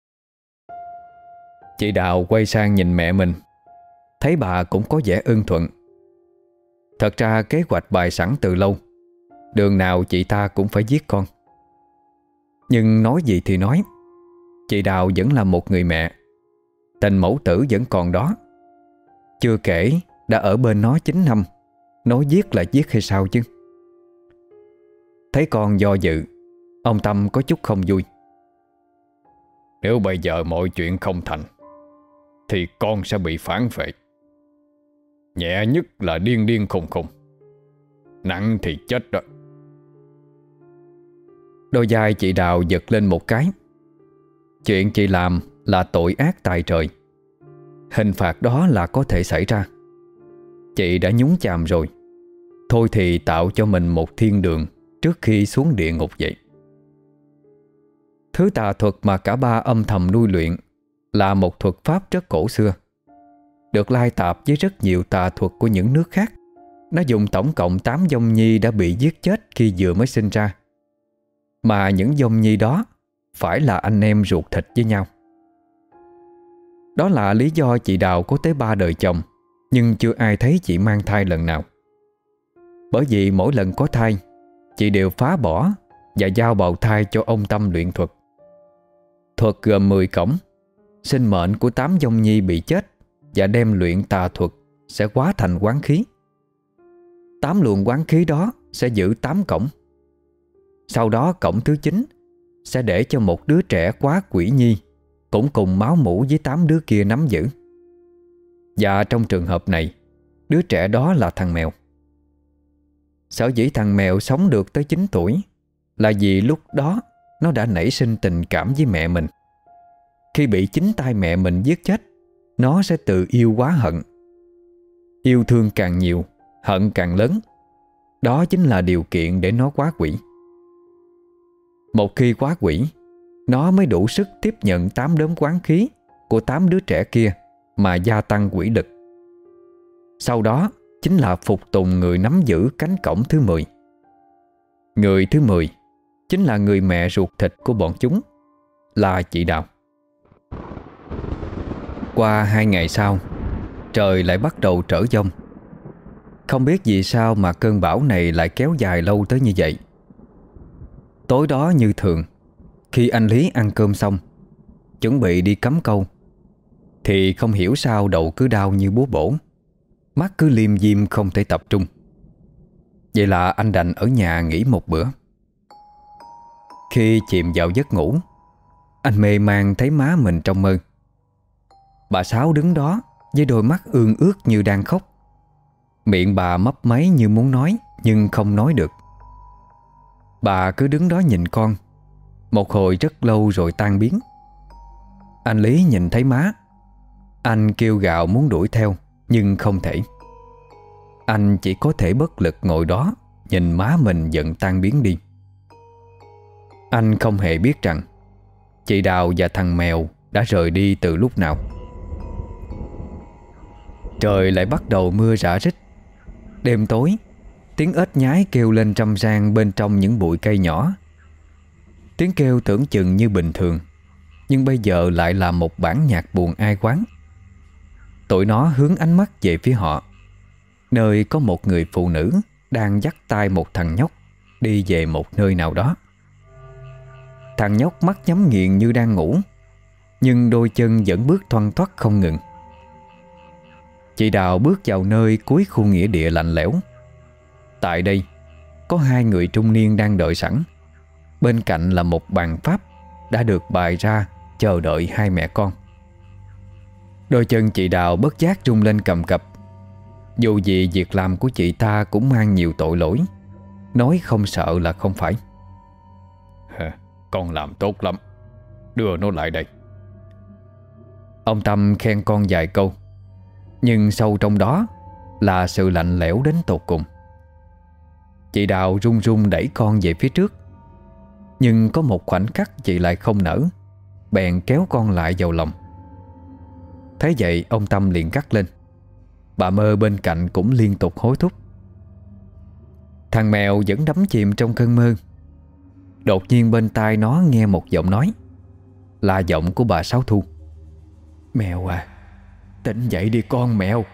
Chị Đào quay sang nhìn mẹ mình, thấy bà cũng có vẻ ưng thuận. Thật ra kế hoạch bài sẵn từ lâu, đường nào chị ta cũng phải giết con. Nhưng nói gì thì nói, chị Đào vẫn là một người mẹ. Tình mẫu tử vẫn còn đó. Chưa kể đã ở bên nó 9 năm, nói giết là giết hay sao chứ? Thấy con do dự, ông Tâm có chút không vui. Nếu bây giờ mọi chuyện không thành thì con sẽ bị phản vệ. Nhẹ nhất là điên điên khùng khùng, nặng thì chết đó. Đôi vai chị Đào giật lên một cái. Chuyện chị làm là tội ác tại trời. Hình phạt đó là có thể xảy ra. Chị đã nhúng chàm rồi, thôi thì tạo cho mình một thiên đường trước khi xuống địa ngục vậy. Thứ tà thuật mà cả ba âm thầm nuôi luyện là một thuật pháp rất cổ xưa, được lai tạp với rất nhiều tà thuật của những nước khác. Nó dùng tổng cộng 8 vong nhi đã bị giết chết khi vừa mới sinh ra, mà những vong nhi đó phải là anh em ruột thịt với nhau. Đó là lý do chị Đào có tới 3 đời chồng nhưng chưa ai thấy chị mang thai lần nào. Bởi vì mỗi lần có thai, chị đều phá bỏ và giao bào thai cho ông Tâm luyện thuật. Thuật gồm 10 cổng. Sinh mệnh của 8 vong nhi bị chết và đem luyện tà thuật sẽ hóa thành quán khí. 8 luồng quán khí đó sẽ giữ 8 cổng. Sau đó cổng thứ 9 sẽ để cho một đứa trẻ quá quỷ nhi, cũng cùng máu mủ với 8 đứa kia nắm giữ. Và trong trường hợp này, đứa trẻ đó là thằng mèo. Sở dĩ thằng mèo sống được tới 9 tuổi là vì lúc đó nó đã nảy sinh tình cảm với mẹ mình. Khi bị chính tay mẹ mình giết chết, nó sẽ tự yêu quá hận. Yêu thương càng nhiều, hận càng lớn. Đó chính là điều kiện để nó hóa quỷ. Một khi hóa quỷ, nó mới đủ sức tiếp nhận 8 đốm quán khí của 8 đứa trẻ kia mà gia tăng quỷ lực. Sau đó chính là phục tùng người nắm giữ cánh cổng thứ 10. Người thứ 10 chính là người mẹ ruột thịt của bọn chúng, là chị Đào. Qua 2 ngày sau, trời lại bắt đầu trở giông. Không biết vì sao mà cơn bão này lại kéo dài lâu tới như vậy. Tối đó như thường, khi anh Lý ăn cơm xong, chuẩn bị đi cắm câu, thì không hiểu sao đầu cứ đau như búa bổ, mắt cứ liêm diêm không thể tập trung. Vậy là anh đành ở nhà nghỉ một bữa. Khi chìm vào giấc ngủ, anh mê man thấy má mình trong mơ. Bà Sáu đứng đó với đôi mắt ương ướt như đang khóc. Miệng bà mấp máy như muốn nói nhưng không nói được. Bà cứ đứng đó nhìn con một hồi rất lâu rồi tan biến. Anh Lý nhìn thấy má, Anh kêu gào muốn đuổi theo, nhưng không thể. Anh chỉ có thể bất lực ngồi đó, nhìn má mình dần tan biến đi. Anh không hề biết rằng chị Đào và thằng mèo đã rời đi từ lúc nào. Trời lại bắt đầu mưa rả rích. Đêm tối, tiếng ếch nhái kêu lên râm ran bên trong những bụi cây nhỏ. Tiếng kêu tưởng chừng như bình thường, nhưng bây giờ lại là một bản nhạc buồn ai oán. Tụi nó hướng ánh mắt về phía họ, nơi có một người phụ nữ đang dắt tay một thằng nhóc đi về một nơi nào đó. Thằng nhóc mắt nhắm nghiền như đang ngủ, nhưng đôi chân vẫn bước thoăn thoắt không ngừng. Chị Đào bước vào nơi cuối khu nghĩa địa lạnh lẽo. Tại đây có hai người trung niên đang đợi sẵn. Bên cạnh là một bàn pháp đã được bày ra chờ đợi hai mẹ con. Đôi chân chị Đào bất giác rung lên cầm cập. Dù gì việc làm của chị ta cũng mang nhiều tội lỗi, nói không sợ là không phải. Con làm tốt lắm, đưa nó lại đây. Ông Tâm khen con vài câu, nhưng sâu trong đó là sự lạnh lẽo đến tột cùng. Chị Đào run run đẩy con về phía trước, nhưng có một khoảnh khắc chị lại không nỡ, bèn kéo con lại vào lòng. Thế vậy ông Tâm liền gắt lên. Bà Mơ bên cạnh cũng liên tục hối thúc. Thằng mèo vẫn đắm chìm trong cơn mơ. Đột nhiên bên tai nó nghe một giọng nói, là giọng của bà Sáu Thu. Mèo à, tỉnh dậy đi con mèo.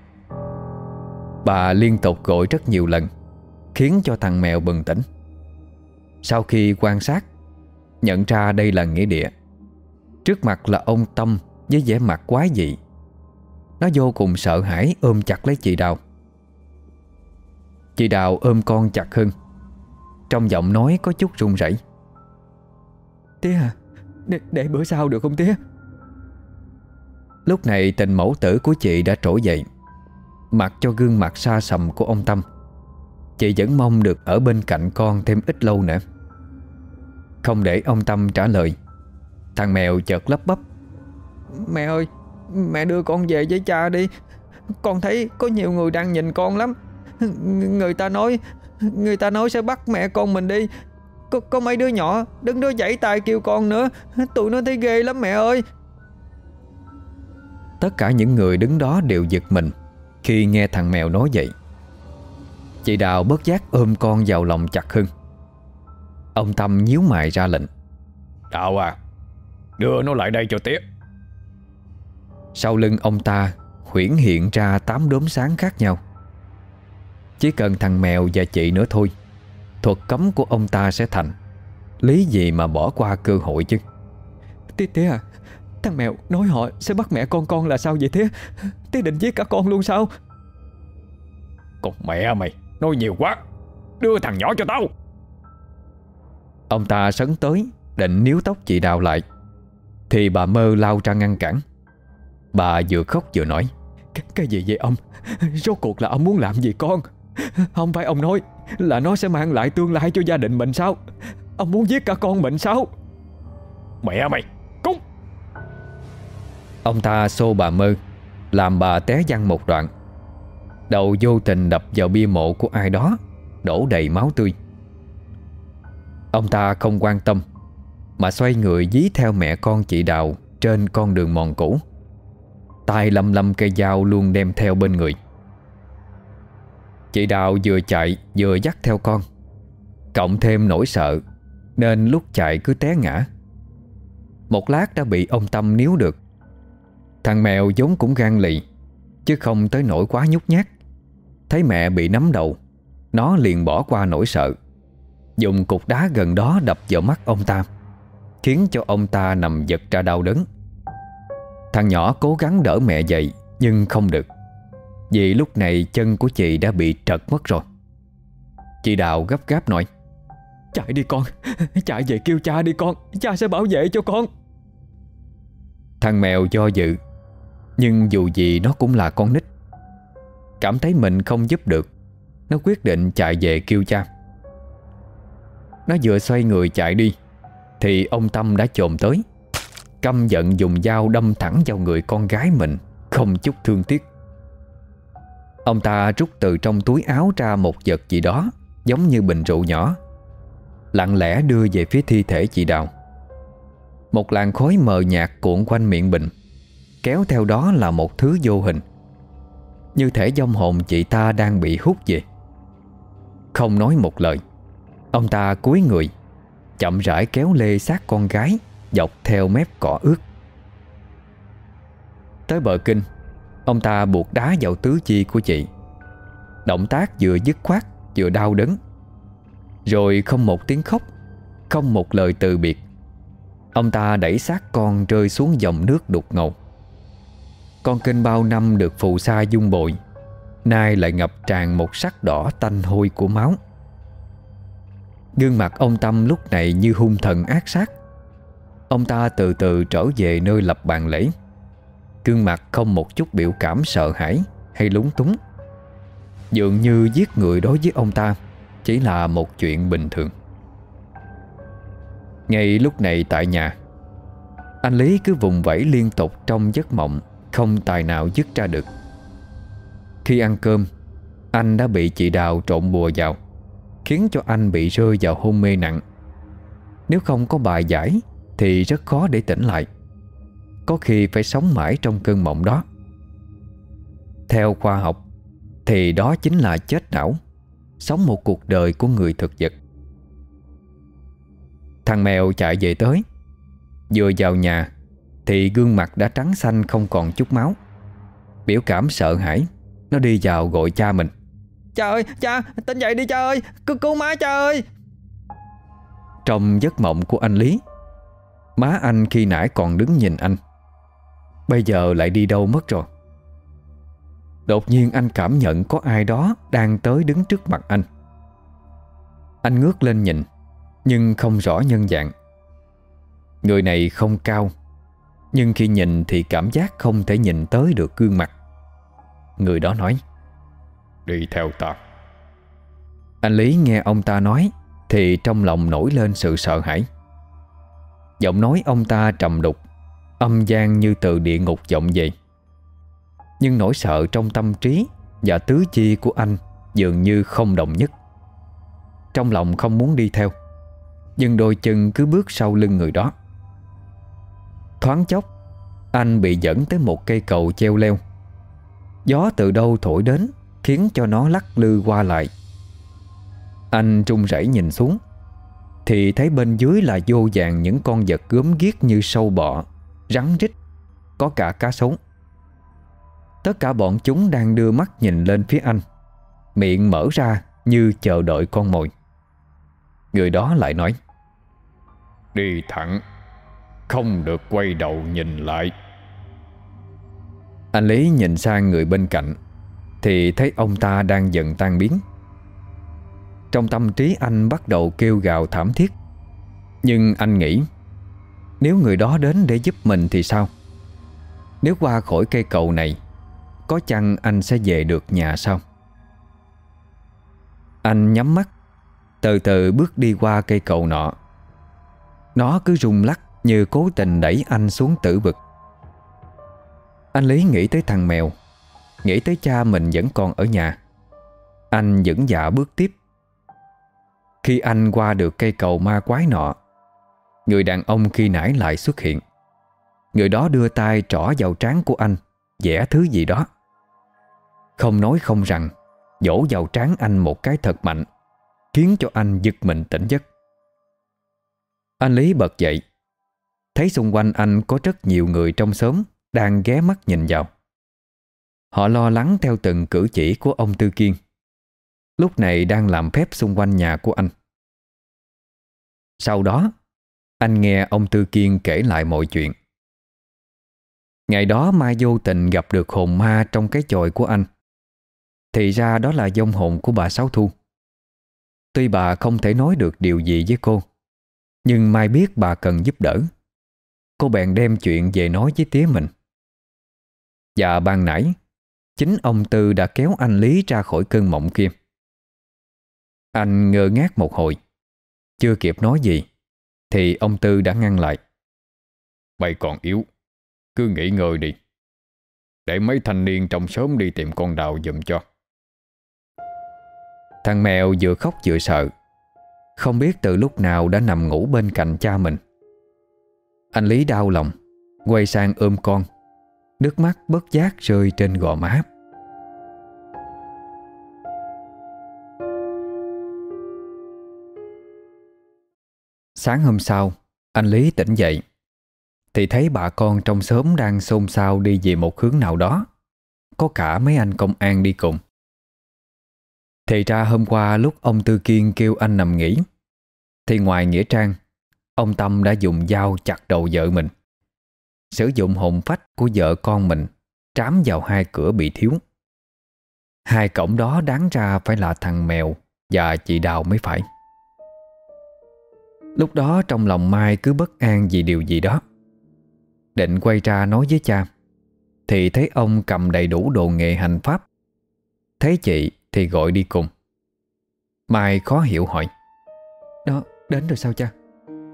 Bà liên tục gọi rất nhiều lần, khiến cho thằng mèo bừng tỉnh. Sau khi quan sát, nhận ra đây là nghĩa địa. Trước mặt là ông Tâm với vẻ mặt quái dị. Nó vô cùng sợ hãi ôm chặt lấy chị Đào. Chị Đào ôm con chặt hơn, trong giọng nói có chút run rẩy. Tía à, để bữa sau được không tía? Lúc này tình mẫu tử của chị đã trỗi dậy. Mặc cho gương mặt xa sầm của ông Tâm, chị vẫn mong được ở bên cạnh con thêm ít lâu nữa. Không để ông Tâm trả lời, thằng mèo chợt lắp bắp. Mẹ ơi, mẹ đưa con về với cha đi. Con thấy có nhiều người đang nhìn con lắm. Người ta nói sẽ bắt mẹ con mình đi. Có mấy đứa nhỏ đứng đó giãy tay kêu con nữa. Tụi nó thấy ghê lắm mẹ ơi. Tất cả những người đứng đó đều giật mình khi nghe thằng mèo nói vậy. Chị Đào bất giác ôm con vào lòng chặt hơn. Ông Tâm nhíu mày ra lệnh. Đào à, đưa nó lại đây cho tía. Sau lưng ông ta huyễn hiện ra 8 đốm sáng khác nhau. Chỉ cần thằng mèo và chị nữa thôi, thuật cấm của ông ta sẽ thành. Lý gì mà bỏ qua cơ hội chứ. Tía à, thằng mèo nói họ sẽ bắt mẹ con là sao vậy tía? Tía định giết cả con luôn sao? Con mẹ mày, nói nhiều quá. Đưa thằng nhỏ cho tao. Ông ta sấn tới định níu tóc chị Đào lại, thì bà Mơ lao ra ngăn cản. Bà vừa khóc vừa nói. Cái gì vậy ông? Rốt cuộc là ông muốn làm gì con? Không phải ông nói là nó sẽ mang lại tương lai cho gia đình mình sao? Ông muốn giết cả con mình sao? Mẹ mày, cút! Ông ta xô bà Mơ, làm bà té văng một đoạn. Đầu vô tình đập vào bia mộ của ai đó, đổ đầy máu tươi. Ông ta không quan tâm, mà xoay người dí theo mẹ con chị Đào trên con đường mòn cũ. tay lăm lăm cây dao luôn đem theo bên người. Chị Đào vừa chạy vừa dắt theo con, cộng thêm nỗi sợ nên lúc chạy cứ té ngã. Một lát đã bị ông Tâm níu được. Thằng mèo vốn cũng gan lì, chứ không tới nỗi quá nhút nhát. Thấy mẹ bị nắm đầu, nó liền bỏ qua nỗi sợ, dùng cục đá gần đó đập vào mắt ông ta, khiến cho ông ta nằm giật ra đau đớn. Thằng nhỏ cố gắng đỡ mẹ dậy nhưng không được, vì lúc này chân của chị đã bị trật mất rồi. Chị Đào gấp gáp nói: "Chạy đi con, chạy về kêu cha đi con, cha sẽ bảo vệ cho con." Thằng mèo do dự, nhưng dù gì nó cũng là con nít. Cảm thấy mình không giúp được, nó quyết định chạy về kêu cha. Nó vừa xoay người chạy đi thì ông Tâm đã chồm tới. căm giận dùng dao đâm thẳng vào người con gái mình, không chút thương tiếc. Ông ta rút từ trong túi áo ra một vật gì đó giống như bình rượu nhỏ, lặng lẽ đưa về phía thi thể chị Đào. Một làn khói mờ nhạt cuộn quanh miệng bình, kéo theo đó là một thứ vô hình, như thể vong hồn chị ta đang bị hút về. Không nói một lời, ông ta cúi người, chậm rãi kéo lê xác con gái dọc theo mép cỏ ướt. Tới bờ kinh, ông ta buộc đá vào tứ chi của chị. Động tác vừa dứt khoát vừa đau đớn. Rồi không một tiếng khóc, không một lời từ biệt, ông ta đẩy xác con rơi xuống dòng nước đục ngầu. Con kênh bao năm được phù sa dung bội, nay lại ngập tràn một sắc đỏ tanh hôi của máu. Gương mặt ông Tâm lúc này như hung thần ác sát. Ông ta từ từ trở về nơi lập bàn lễ, gương mặt không một chút biểu cảm sợ hãi hay lúng túng, dường như giết người đối với ông ta chỉ là một chuyện bình thường. Ngay lúc này tại nhà, anh Lý cứ vùng vẫy liên tục trong giấc mộng, không tài nào dứt ra được. Khi ăn cơm, anh đã bị chị Đào trộn bùa vào, khiến cho anh bị rơi vào hôn mê nặng. Nếu không có bài giải thì rất khó để tỉnh lại, có khi phải sống mãi trong cơn mộng đó. Theo khoa học thì đó chính là chết não, sống một cuộc đời của người thực vật. Thằng mèo chạy về tới, vừa vào nhà thì gương mặt đã trắng xanh không còn chút máu. Biểu cảm sợ hãi, nó đi vào gọi cha mình. Cha ơi, cha, tỉnh dậy đi cha ơi, cứu má cha ơi. Trong giấc mộng của anh Lý, má anh khi nãy còn đứng nhìn anh, bây giờ lại đi đâu mất rồi. Đột nhiên anh cảm nhận có ai đó đang tới đứng trước mặt anh. Anh ngước lên nhìn, nhưng không rõ nhân dạng. Người này không cao, nhưng khi nhìn thì cảm giác không thể nhìn tới được gương mặt. Người đó nói: "Đi theo ta." Anh Lý nghe ông ta nói thì trong lòng nổi lên sự sợ hãi. Giọng nói ông ta trầm đục, âm vang như từ địa ngục vọng về. Nhưng nỗi sợ trong tâm trí và tứ chi của anh dường như không đồng nhất. Trong lòng không muốn đi theo, nhưng đôi chân cứ bước sau lưng người đó. Thoáng chốc, anh bị dẫn tới một cây cầu treo leo. Gió từ đâu thổi đến khiến cho nó lắc lư qua lại. Anh run rẩy nhìn xuống thì thấy bên dưới là vô vàn những con vật gớm ghiếc như sâu bọ, rắn rít, có cả cá sấu. Tất cả bọn chúng đang đưa mắt nhìn lên phía anh, miệng mở ra như chờ đợi con mồi. Người đó lại nói: "Đi thẳng, không được quay đầu nhìn lại." Anh Lý nhìn sang người bên cạnh thì thấy ông ta đang dần tan biến. Trong tâm trí anh bắt đầu kêu gào thảm thiết. Nhưng anh nghĩ, nếu người đó đến để giúp mình thì sao? Nếu qua khỏi cây cầu này, có chăng anh sẽ về được nhà sao? Anh nhắm mắt, từ từ bước đi qua cây cầu nọ. Nó cứ rung lắc như cố tình đẩy anh xuống tử vực. Anh Lý nghĩ tới thằng mèo, nghĩ tới cha mình vẫn còn ở nhà. Anh vững dạ bước tiếp. Khi anh qua được cây cầu ma quái nọ, người đàn ông khi nãy lại xuất hiện. Người đó đưa tay trỏ vào trán của anh, vẽ thứ gì đó. Không nói không rằng, vỗ vào trán anh một cái thật mạnh, khiến cho anh giật mình tỉnh giấc. Anh Lý bật dậy, thấy xung quanh anh có rất nhiều người trong xóm đang ghé mắt nhìn vào. Họ lo lắng theo từng cử chỉ của ông Tư Kiên, lúc này đang làm phép xung quanh nhà của anh. Sau đó, anh nghe ông Tư Kiên kể lại mọi chuyện. Ngày đó Mai vô tình gặp được hồn ma trong cái chòi của anh. Thì ra đó là vong hồn của bà Sáu Thu. Tuy bà không thể nói được điều gì với cô, nhưng Mai biết bà cần giúp đỡ. Cô bèn đem chuyện về nói với tía mình. Và ban nãy, chính ông Tư đã kéo anh Lý ra khỏi cơn mộng kia. Anh ngơ ngác một hồi, chưa kịp nói gì thì ông Tư đã ngăn lại. Mày còn yếu, cứ nghỉ ngơi đi, để mấy thanh niên trong xóm đi tìm con Đào giùm cho. Thằng mèo vừa khóc vừa sợ, không biết từ lúc nào đã nằm ngủ bên cạnh cha mình. Anh Lý đau lòng, quay sang ôm con, nước mắt bất giác rơi trên gò má. Sáng hôm sau, anh Lý tỉnh dậy thì thấy bà con trong xóm đang xôn xao đi về một hướng nào đó, có cả mấy anh công an đi cùng. Thì ra hôm qua lúc ông Tư Kiên kêu anh nằm nghỉ, thì ngoài nghĩa trang, ông Tâm đã dùng dao chặt đầu vợ mình, sử dụng hồn phách của vợ con mình trám vào hai cửa bị thiếu. Hai cổng đó đáng ra phải là thằng Mèo và chị Đào mới phải. Lúc đó trong lòng Mai cứ bất an vì điều gì đó. Định quay ra nói với cha, thì thấy ông cầm đầy đủ đồ nghề hành pháp. Thấy chị thì gọi đi cùng. Mai khó hiểu hỏi: Đó, đến rồi sao cha?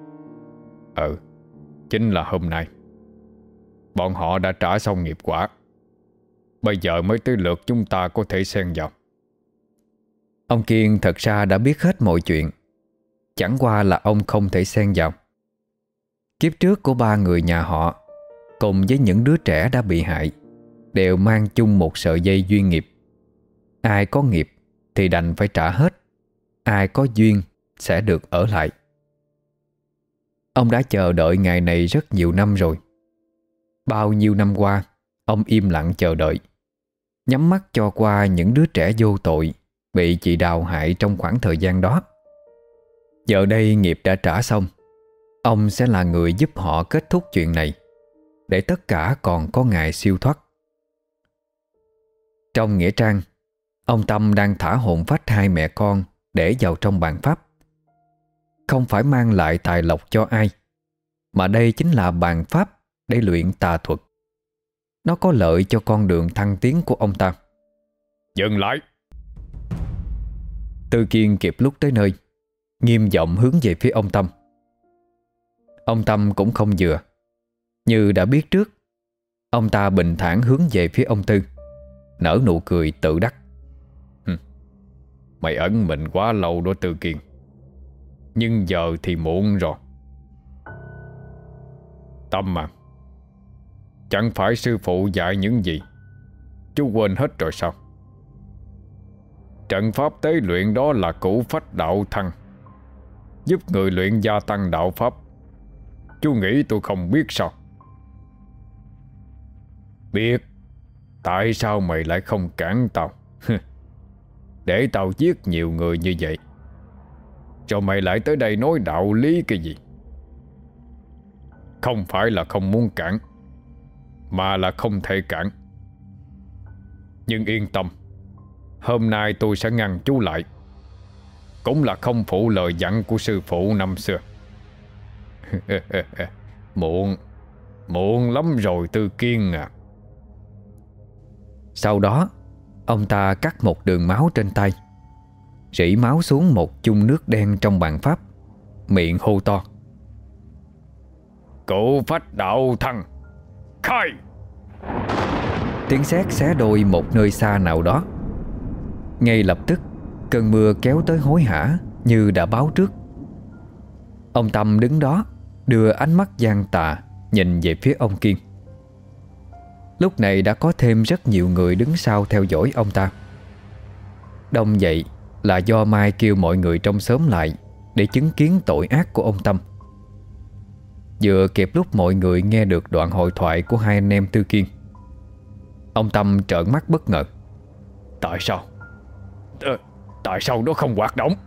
Chính là hôm nay bọn họ đã trả xong nghiệp quả, bây giờ mới tới lượt chúng ta có thể xen vào. Ông Kiên thật ra đã biết hết mọi chuyện, chẳng qua là ông không thể xen vào. Kiếp trước của ba người nhà họ cùng với những đứa trẻ đã bị hại đều mang chung một sợi dây duyên nghiệp. Ai có nghiệp thì đành phải trả hết, ai có duyên sẽ được ở lại. Ông đã chờ đợi ngày này rất nhiều năm rồi. Bao nhiêu năm qua, ông im lặng chờ đợi, nhắm mắt cho qua những đứa trẻ vô tội bị chị Đào hại trong khoảng thời gian đó. Giờ đây nghiệp đã trả xong, ông sẽ là người giúp họ kết thúc chuyện này, để tất cả còn có ngày siêu thoát. Trong nghĩa trang, ông Tâm đang thả hồn phách hai mẹ con để vào trong bàn pháp. Không phải mang lại tài lộc cho ai, mà đây chính là bàn pháp để luyện tà thuật. Nó có lợi cho con đường thăng tiến của ông ta. Dừng lại! Tư Kiên kịp lúc tới nơi, nghiêm giọng hướng về phía ông Tâm. Ông Tâm cũng không vừa. Như đã biết trước, ông ta bình thản hướng về phía ông Tư, nở nụ cười tự đắc. Mày ẩn mình quá lâu đó Tư Kiên, nhưng giờ thì muộn rồi. Tâm à, chẳng phải sư phụ dạy những gì chú quên hết rồi sao? Trận pháp tế luyện đó là cửu phách đạo thăng, giúp người luyện gia tăng đạo pháp. Chú nghĩ tôi không biết sao? Biết. Tại sao mày lại không cản tao? Để tao giết nhiều người như vậy, rồi mày lại tới đây nói đạo lý cái gì? Không phải là không muốn cản, mà là không thể cản. Nhưng yên tâm, hôm nay tôi sẽ ngăn chú lại, cũng là không phụ lời dặn của sư phụ năm xưa. Muộn lắm rồi Tư Kiên à. Sau đó, ông ta cắt một đường máu trên tay, rỉ máu xuống một chung nước đen trong bàn pháp, miệng hô to: Cửu phách đạo thăng, khai! Tiếng sét xé đôi một nơi xa nào đó. Ngay lập tức, cơn mưa kéo tới hối hả như đã báo trước. Ông Tâm đứng đó, đưa ánh mắt gian tà nhìn về phía ông Kiên. Lúc này đã có thêm rất nhiều người đứng sau theo dõi ông ta. Đông vậy là do Mai kêu mọi người trong xóm lại để chứng kiến tội ác của ông Tâm. Vừa kịp lúc mọi người nghe được đoạn hội thoại của hai anh em Tư Kiên. Ông Tâm trợn mắt bất ngờ. Tại sao? Tại sao nó không hoạt động?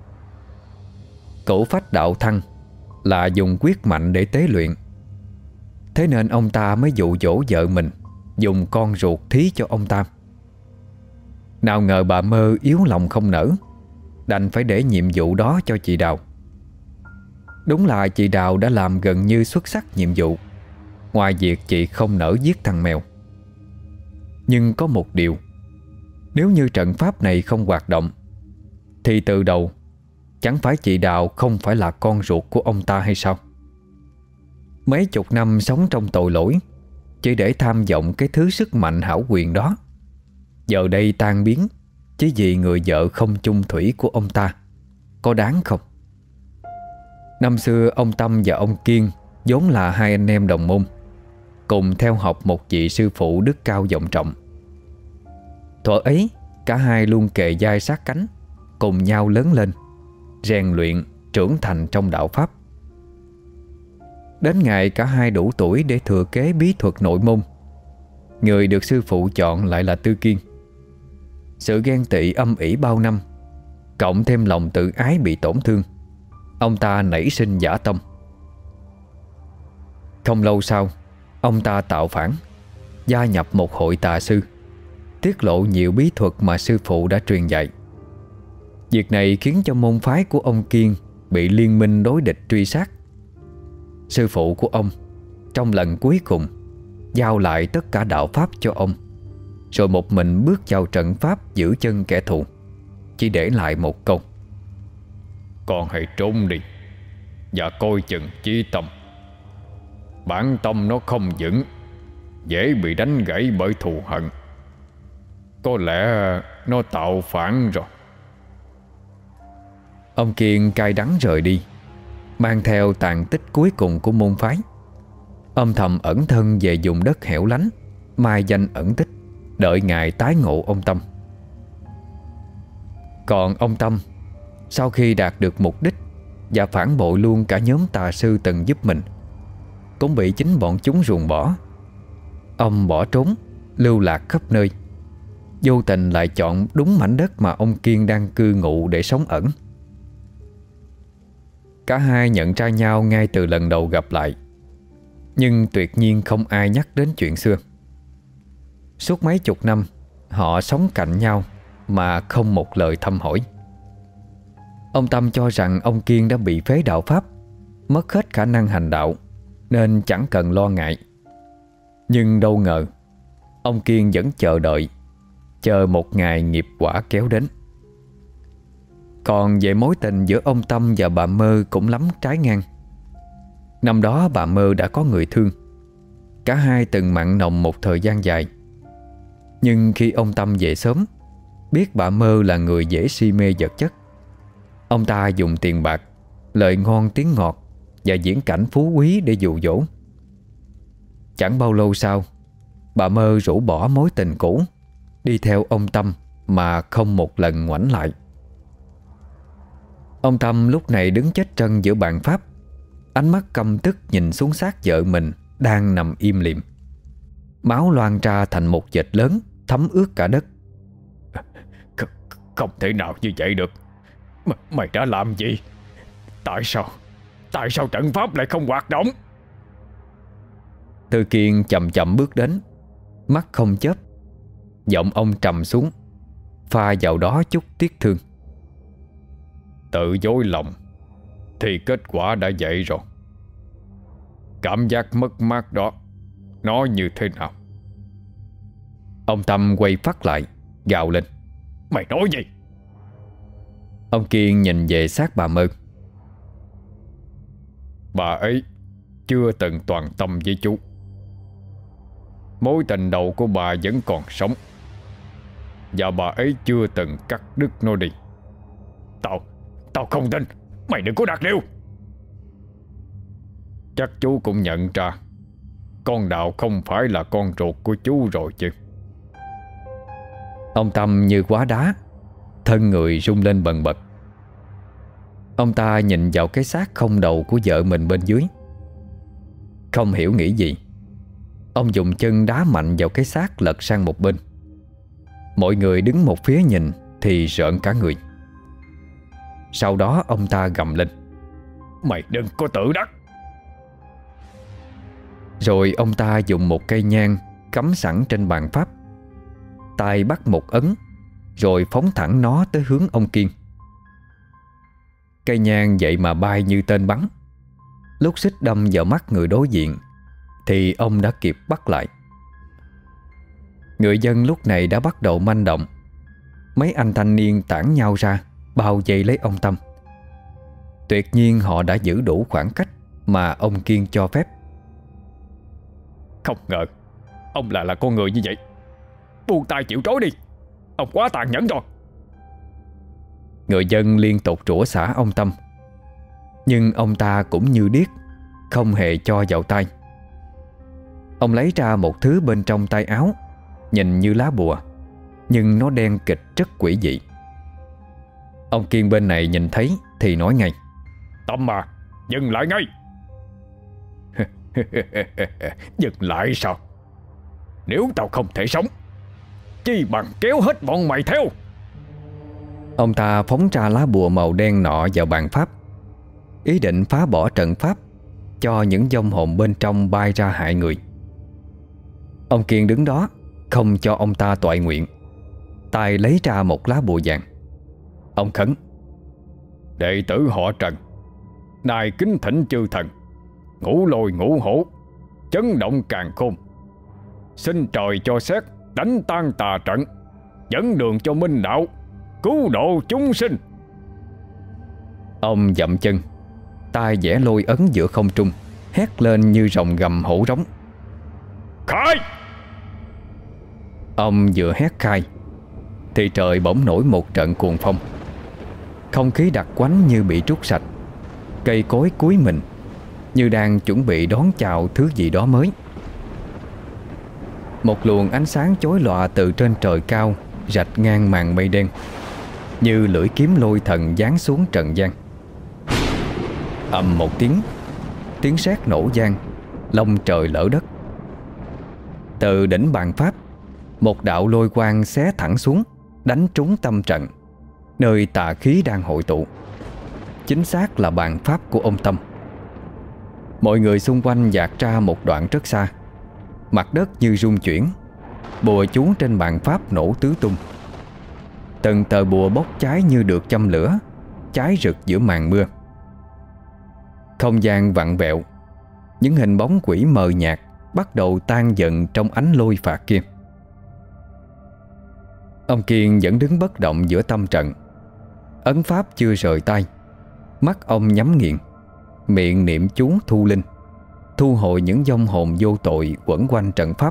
Cửu phách đạo thăng là dùng quyết mạnh để tế luyện, thế nên ông ta mới dụ dỗ vợ mình dùng con ruột thí cho ông ta. Nào ngờ bà Mơ yếu lòng không nỡ, đành phải để nhiệm vụ đó cho chị Đào. Đúng là chị Đào đã làm gần như xuất sắc nhiệm vụ, ngoài việc chị không nỡ giết thằng Mèo. Nhưng có một điều, nếu như trận pháp này không hoạt động, thì từ đầu chẳng phải chị Đào không phải là con ruột của ông ta hay sao? Mấy chục năm sống trong tội lỗi, chỉ để tham vọng cái thứ sức mạnh hão quyền đó, giờ đây tan biến chỉ vì người vợ không chung thủy của ông ta. Có đáng không? Năm xưa ông Tâm và ông Kiên vốn là hai anh em đồng môn, cùng theo học một vị sư phụ đức cao vọng trọng. Thuở ấy cả hai luôn kề vai sát cánh, cùng nhau lớn lên, rèn luyện, trưởng thành trong đạo pháp. Đến ngày cả hai đủ tuổi để thừa kế bí thuật nội môn, người được sư phụ chọn lại là Tư Kiên. Sự ghen tị âm ỉ bao năm, cộng thêm lòng tự ái bị tổn thương, ông ta nảy sinh dã tâm. Không lâu sau, ông ta tạo phản, gia nhập một hội tà sư, tiết lộ nhiều bí thuật mà sư phụ đã truyền dạy. Việc này khiến cho môn phái của ông Kiên bị liên minh đối địch truy sát. Sư phụ của ông trong lần cuối cùng giao lại tất cả đạo pháp cho ông, rồi một mình bước vào trận pháp giữ chân kẻ thù, chỉ để lại một câu: con hãy trốn đi và coi chừng chí tâm. Bản tâm nó không vững, dễ bị đánh gãy bởi thù hận. Có lẽ nó tạo phản rồi. Ông Kiên cay đắng rời đi, mang theo tàn tích cuối cùng của môn phái, âm thầm ẩn thân về vùng đất hẻo lánh, mai danh ẩn tích, đợi ngày tái ngộ ông Tâm. Còn ông Tâm, sau khi đạt được mục đích và phản bội luôn cả nhóm tà sư từng giúp mình, cũng bị chính bọn chúng ruồng bỏ. Ông bỏ trốn, lưu lạc khắp nơi, vô tình lại chọn đúng mảnh đất mà ông Kiên đang cư ngụ để sống ẩn. Cả hai nhận ra nhau ngay từ lần đầu gặp lại, nhưng tuyệt nhiên không ai nhắc đến chuyện xưa. Suốt mấy chục năm, họ sống cạnh nhau mà không một lời thăm hỏi. Ông Tâm cho rằng ông Kiên đã bị phế đạo pháp, mất hết khả năng hành đạo, nên chẳng cần lo ngại. Nhưng đâu ngờ, ông Kiên vẫn chờ đợi, chờ một ngày nghiệp quả kéo đến. Còn về mối tình giữa ông Tâm và bà Mơ cũng lắm trái ngang. Năm đó bà Mơ đã có người thương, cả hai từng mặn nồng một thời gian dài. Nhưng khi ông Tâm về sớm, biết bà Mơ là người dễ si mê vật chất, ông ta dùng tiền bạc, lời ngon tiếng ngọt và diễn cảnh phú quý để dụ dỗ. Chẳng bao lâu sau, bà Mơ rũ bỏ mối tình cũ, đi theo ông Tâm mà không một lần ngoảnh lại. Ông Tâm lúc này đứng chết trân giữa bàn pháp, ánh mắt căm tức nhìn xuống xác vợ mình đang nằm im lìm. Máu loang ra thành một vệt lớn, thấm ướt cả đất. Không thể nào như vậy được. Mày đã làm gì? Tại sao trận pháp lại không hoạt động? Tư Kiên chậm chậm bước đến, mắt không chớp, giọng ông trầm xuống, pha vào đó chút tiếc thương. Tự dối lòng thì kết quả đã vậy rồi. Cảm giác mất mát đó, nó như thế nào? Ông Tâm quay phát lại, gào lên: Mày nói gì? Ông Kiên nhìn về xác bà Mơ. Bà ấy chưa từng toàn tâm với chú. Mối tình đầu của bà vẫn còn sống, và bà ấy chưa từng cắt đứt nó đi. Tao không tin. Mày đừng có đặt liêu. Chắc chú cũng nhận ra con Đạo không phải là con ruột của chú rồi chứ? Ông Tâm như hóa đá, thân người rung lên bần bật. Ông ta nhìn vào cái xác không đầu của vợ mình bên dưới. Không hiểu nghĩ gì, ông dùng chân đá mạnh vào cái xác lật sang một bên. Mọi người đứng một phía nhìn thì rợn cả người. Sau đó ông ta gầm lên: Mày đừng có tự đắc. Rồi ông ta dùng một cây nhang cắm sẵn trên bàn pháp, tay bắt một ấn, rồi phóng thẳng nó tới hướng ông Kiên. Cây nhang vậy mà bay như tên bắn. Lúc xích đâm vào mắt người đối diện thì ông đã kịp bắt lại. Người dân lúc này đã bắt đầu manh động. Mấy anh thanh niên tản nhau ra, bao vây lấy ông Tâm. Tuyệt nhiên họ đã giữ đủ khoảng cách mà ông Kiên cho phép, Không ngờ ông là con người như vậy. Buông tay chịu trói đi, ông quá tàn nhẫn rồi. Người dân liên tục rủa xả ông Tâm, nhưng ông ta cũng như điếc, không hề cho vào tay. Ông lấy ra một thứ bên trong tay áo, nhìn như lá bùa, nhưng nó đen kịch rất quỷ dị. Ông Kiên bên này nhìn thấy thì nói ngay: Tâm à, dừng lại ngay. Dừng lại sao? Nếu tao không thể sống, chi bằng kéo hết bọn mày theo. Ông ta phóng ra lá bùa màu đen nọ vào bàn pháp, ý định phá bỏ trận pháp, cho những vong hồn bên trong bay ra hại người. Ông Kiên đứng đó không cho ông ta toại nguyện, tay lấy ra một lá bùa vàng. Ông khấn: Đệ tử họ Trần nay kính thỉnh chư thần, ngũ lôi ngũ hổ, chấn động càn khôn, xin trời cho xét đánh tan tà trận, dẫn đường cho minh đạo, cứu độ chúng sinh. Ông dậm chân, tay vẽ lôi ấn giữa không trung, hét lên như rồng gầm hổ rống: Khai! Ông vừa hét khai thì trời bỗng nổi một trận cuồng phong. Không khí đặc quánh như bị trút sạch, cây cối cúi mình như đang chuẩn bị đón chào thứ gì đó mới. Một luồng ánh sáng chói lòa từ trên trời cao rạch ngang màn mây đen, như lưỡi kiếm lôi thần giáng xuống trần gian. Ầm một tiếng sét nổ vang, long trời lở đất. Từ đỉnh bàn pháp, một đạo lôi quang xé thẳng xuống, đánh trúng tâm trận, nơi tà khí đang hội tụ. Chính xác là bàn pháp của ông Tâm. Mọi người xung quanh dạt ra một đoạn rất xa. Mặt đất như rung chuyển, bùa chú trên bàn pháp nổ tứ tung. Từng tờ bùa bốc cháy như được châm lửa, cháy rực giữa màn mưa. Không gian vặn vẹo, những hình bóng quỷ mờ nhạt bắt đầu tan dần trong ánh lôi phạt kia. Ông Kiên vẫn đứng bất động giữa tâm trận, ấn pháp chưa rời tay, mắt ông nhắm nghiền, miệng niệm chú thu linh, thu hồi những vong hồn vô tội quẩn quanh trận pháp.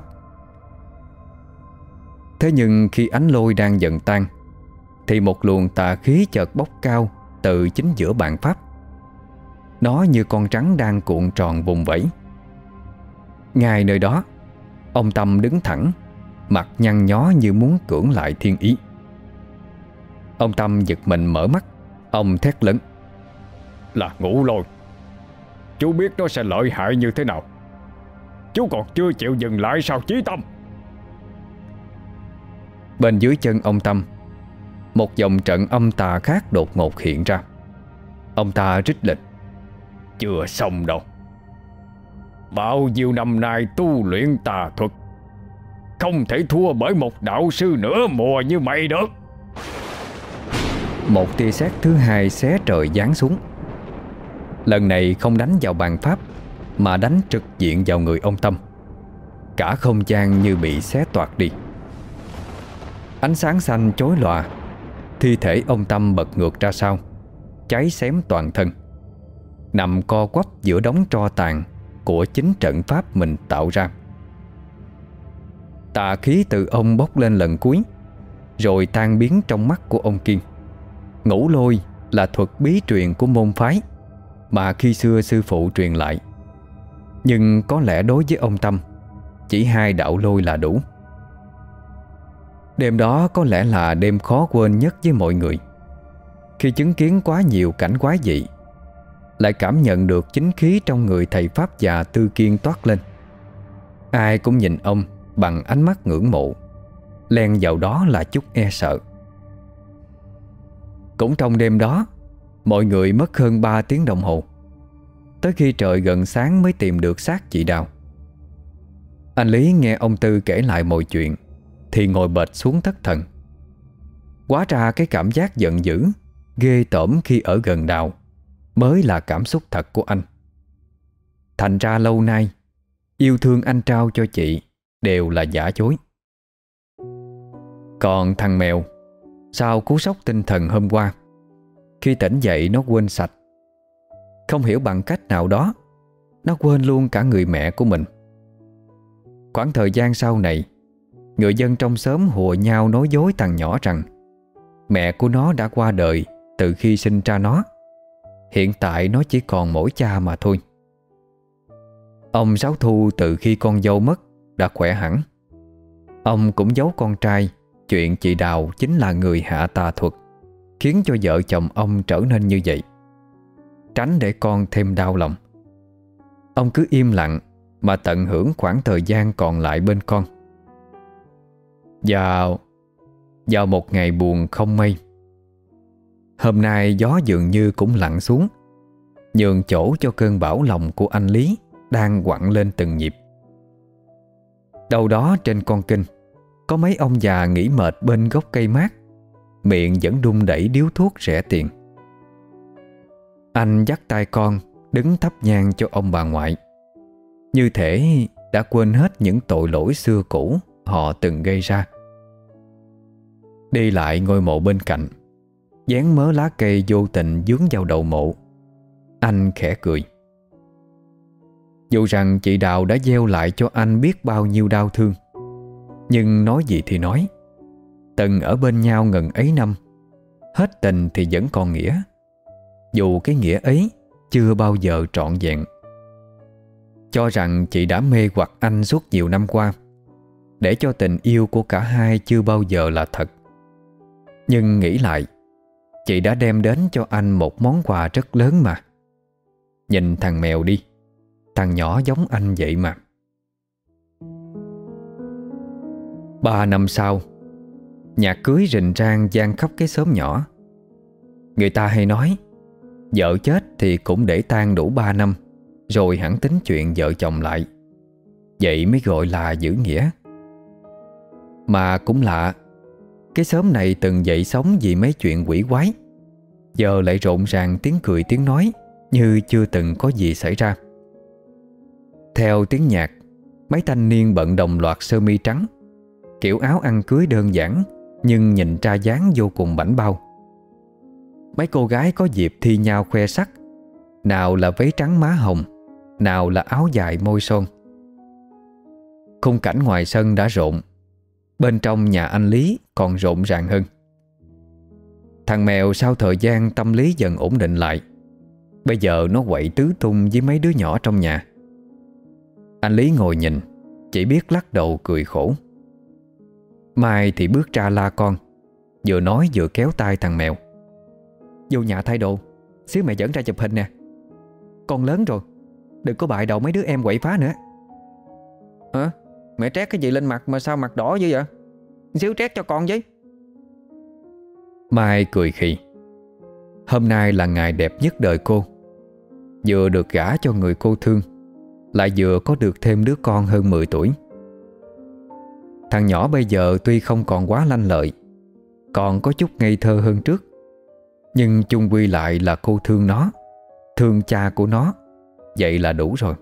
Thế nhưng khi ánh lôi đang dần tan, thì một luồng tà khí chợt bốc cao từ chính giữa bàn pháp. Nó như con rắn đang cuộn tròn vùng vẫy. Ngay nơi đó, ông Tâm đứng thẳng, mặt nhăn nhó như muốn cưỡng lại thiên ý. Ông Tâm giật mình mở mắt, ông thét lớn: Là Ngũ Lôi. Chú biết nó sẽ lợi hại như thế nào, chú còn chưa chịu dừng lại sao Chí Tâm? Bên dưới chân ông Tâm, một dòng trận âm tà khác đột ngột hiện ra. Ông ta rít lên: Chưa xong đâu. Bao nhiêu năm nay tu luyện tà thuật, không thể thua bởi một đạo sư nửa mùa như mày được. Một tia sét thứ hai xé trời giáng xuống. Lần này không đánh vào bàn pháp, mà đánh trực diện vào người ông Tâm. Cả không gian như bị xé toạc đi. Ánh sáng xanh chói lòa, thi thể ông Tâm bật ngược ra sau, cháy xém toàn thân, nằm co quắp giữa đống tro tàn của chính trận pháp mình tạo ra. Tà khí từ ông bốc lên lần cuối, rồi tan biến trong mắt của ông Kiên. Ngũ lôi là thuật bí truyền của môn phái mà khi xưa sư phụ truyền lại. Nhưng có lẽ đối với ông Tâm, chỉ 2 đạo lôi là đủ. Đêm đó có lẽ là đêm khó quên nhất với mọi người. Khi chứng kiến quá nhiều cảnh quái dị, lại cảm nhận được chính khí trong người thầy pháp già Tư Kiên toát lên. Ai cũng nhìn ông bằng ánh mắt ngưỡng mộ, len vào đó là chút e sợ. Cũng trong đêm đó, mọi người mất hơn 3 tiếng đồng hồ, tới khi trời gần sáng mới tìm được xác chị Đào. Anh Lý nghe ông Tư kể lại mọi chuyện thì ngồi bệt xuống thất thần. Hóa ra cái cảm giác giận dữ, ghê tởm khi ở gần Đào mới là cảm xúc thật của anh. Thành ra lâu nay, yêu thương anh trao cho chị đều là giả dối. Còn thằng mèo, sau cú sốc tinh thần hôm qua, khi tỉnh dậy nó quên sạch. Không hiểu bằng cách nào đó, nó quên luôn cả người mẹ của mình. Khoảng thời gian sau này, người dân trong xóm hùa nhau nói dối thằng nhỏ rằng mẹ của nó đã qua đời từ khi sinh ra nó. Hiện tại nó chỉ còn mỗi cha mà thôi. Ông Sáu Thu từ khi con dâu mất đã khỏe hẳn. Ông cũng giấu con trai chuyện chị Đào chính là người hạ tà thuật, khiến cho vợ chồng ông trở nên như vậy, tránh để con thêm đau lòng. Ông cứ im lặng mà tận hưởng khoảng thời gian còn lại bên con. Vào một ngày buồn không mây, hôm nay gió dường như cũng lặng xuống, nhường chỗ cho cơn bão lòng của anh Lý đang quặn lên từng nhịp. Đâu đó trên con kênh, có mấy ông già nghỉ mệt bên gốc cây mát, miệng vẫn đung đẩy điếu thuốc rẻ tiền. Anh dắt tay con đứng thắp nhang cho ông bà ngoại, như thể đã quên hết những tội lỗi xưa cũ họ từng gây ra. Đi lại ngôi mộ bên cạnh, dán mớ lá cây vô tình dướng vào đầu mộ, anh khẽ cười. Dù rằng chị Đào đã gieo lại cho anh biết bao nhiêu đau thương, nhưng nói gì thì nói, từng ở bên nhau ngần ấy năm, hết tình thì vẫn còn nghĩa, dù cái nghĩa ấy chưa bao giờ trọn vẹn. Cho rằng chị đã mê hoặc anh suốt nhiều năm qua, để cho tình yêu của cả hai chưa bao giờ là thật. Nhưng nghĩ lại, chị đã đem đến cho anh một món quà rất lớn mà. Nhìn thằng mèo đi, thằng nhỏ giống anh vậy mà. 3 năm sau, nhạc cưới rình rang vang khắp cái xóm nhỏ. Người ta hay nói, vợ chết thì cũng để tang đủ 3 năm, rồi hẳn tính chuyện vợ chồng lại. Vậy mới gọi là giữ nghĩa. Mà cũng lạ, cái xóm này từng dậy sóng vì mấy chuyện quỷ quái, giờ lại rộn ràng tiếng cười tiếng nói như chưa từng có gì xảy ra. Theo tiếng nhạc, mấy thanh niên bận đồng loạt sơ mi trắng, kiểu áo ăn cưới đơn giản nhưng nhìn ra dáng vô cùng bảnh bao. Mấy cô gái có dịp thi nhau khoe sắc, nào là váy trắng má hồng, nào là áo dài môi son. Khung cảnh ngoài sân đã rộn, bên trong nhà anh Lý còn rộn ràng hơn. Thằng mèo sau thời gian tâm lý dần ổn định lại, bây giờ nó quậy tứ tung với mấy đứa nhỏ trong nhà. Anh Lý ngồi nhìn, chỉ biết lắc đầu cười khổ. Mai thì bước ra la con, vừa nói vừa kéo tay thằng mèo. Vô nhà thay đồ, xíu mẹ dẫn ra chụp hình nè. Con lớn rồi, đừng có bại đầu mấy đứa em quậy phá nữa. Hả? Mẹ trét cái gì lên mặt mà sao mặt đỏ dữ vậy? Xíu trét cho con với. Mai cười khì. Hôm nay là ngày đẹp nhất đời cô. Vừa được gả cho người cô thương, lại vừa có được thêm đứa con hơn 10 tuổi. Thằng nhỏ bây giờ tuy không còn quá lanh lợi, còn có chút ngây thơ hơn trước, nhưng chung quy lại là cô thương nó, thương cha của nó. Vậy là đủ rồi.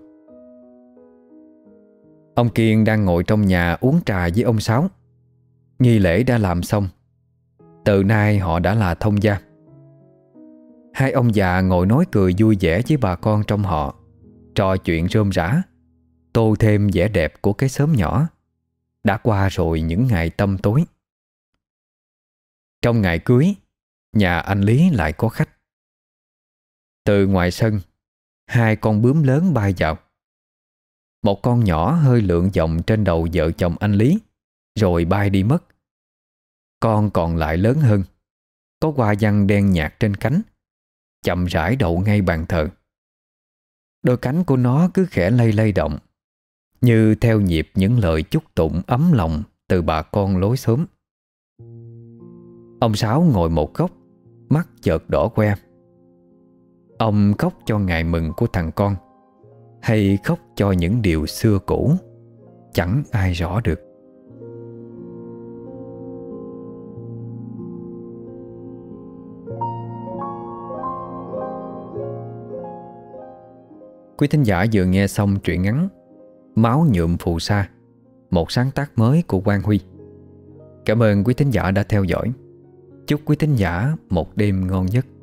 Ông Kiên đang ngồi trong nhà uống trà với ông Sáu. Nghi lễ đã làm xong, từ nay họ đã là thông gia. Hai ông già ngồi nói cười vui vẻ với bà con trong họ, trò chuyện rôm rả, tô thêm vẻ đẹp của cái xóm nhỏ đã qua rồi những ngày tăm tối. Trong ngày cưới, nhà anh Lý lại có khách. Từ ngoài sân, hai con bướm lớn bay vào. Một con nhỏ hơi lượn vòng trên đầu vợ chồng anh Lý, rồi bay đi mất. Con còn lại lớn hơn, có hoa văn đen nhạt trên cánh, chậm rãi đậu ngay bàn thờ. Đôi cánh của nó cứ khẽ lay lay động, như theo nhịp những lời chúc tụng ấm lòng từ bà con lối xóm. Ông Sáu ngồi một góc, mắt chợt đỏ que. Ông khóc cho ngày mừng của thằng con, hay khóc cho những điều xưa cũ, chẳng ai rõ được. Quý thính giả vừa nghe xong truyện ngắn Máu nhuộm phù sa, một sáng tác mới của Quang Huy. Cảm ơn quý thính giả đã theo dõi. Chúc quý thính giả một đêm ngon giấc.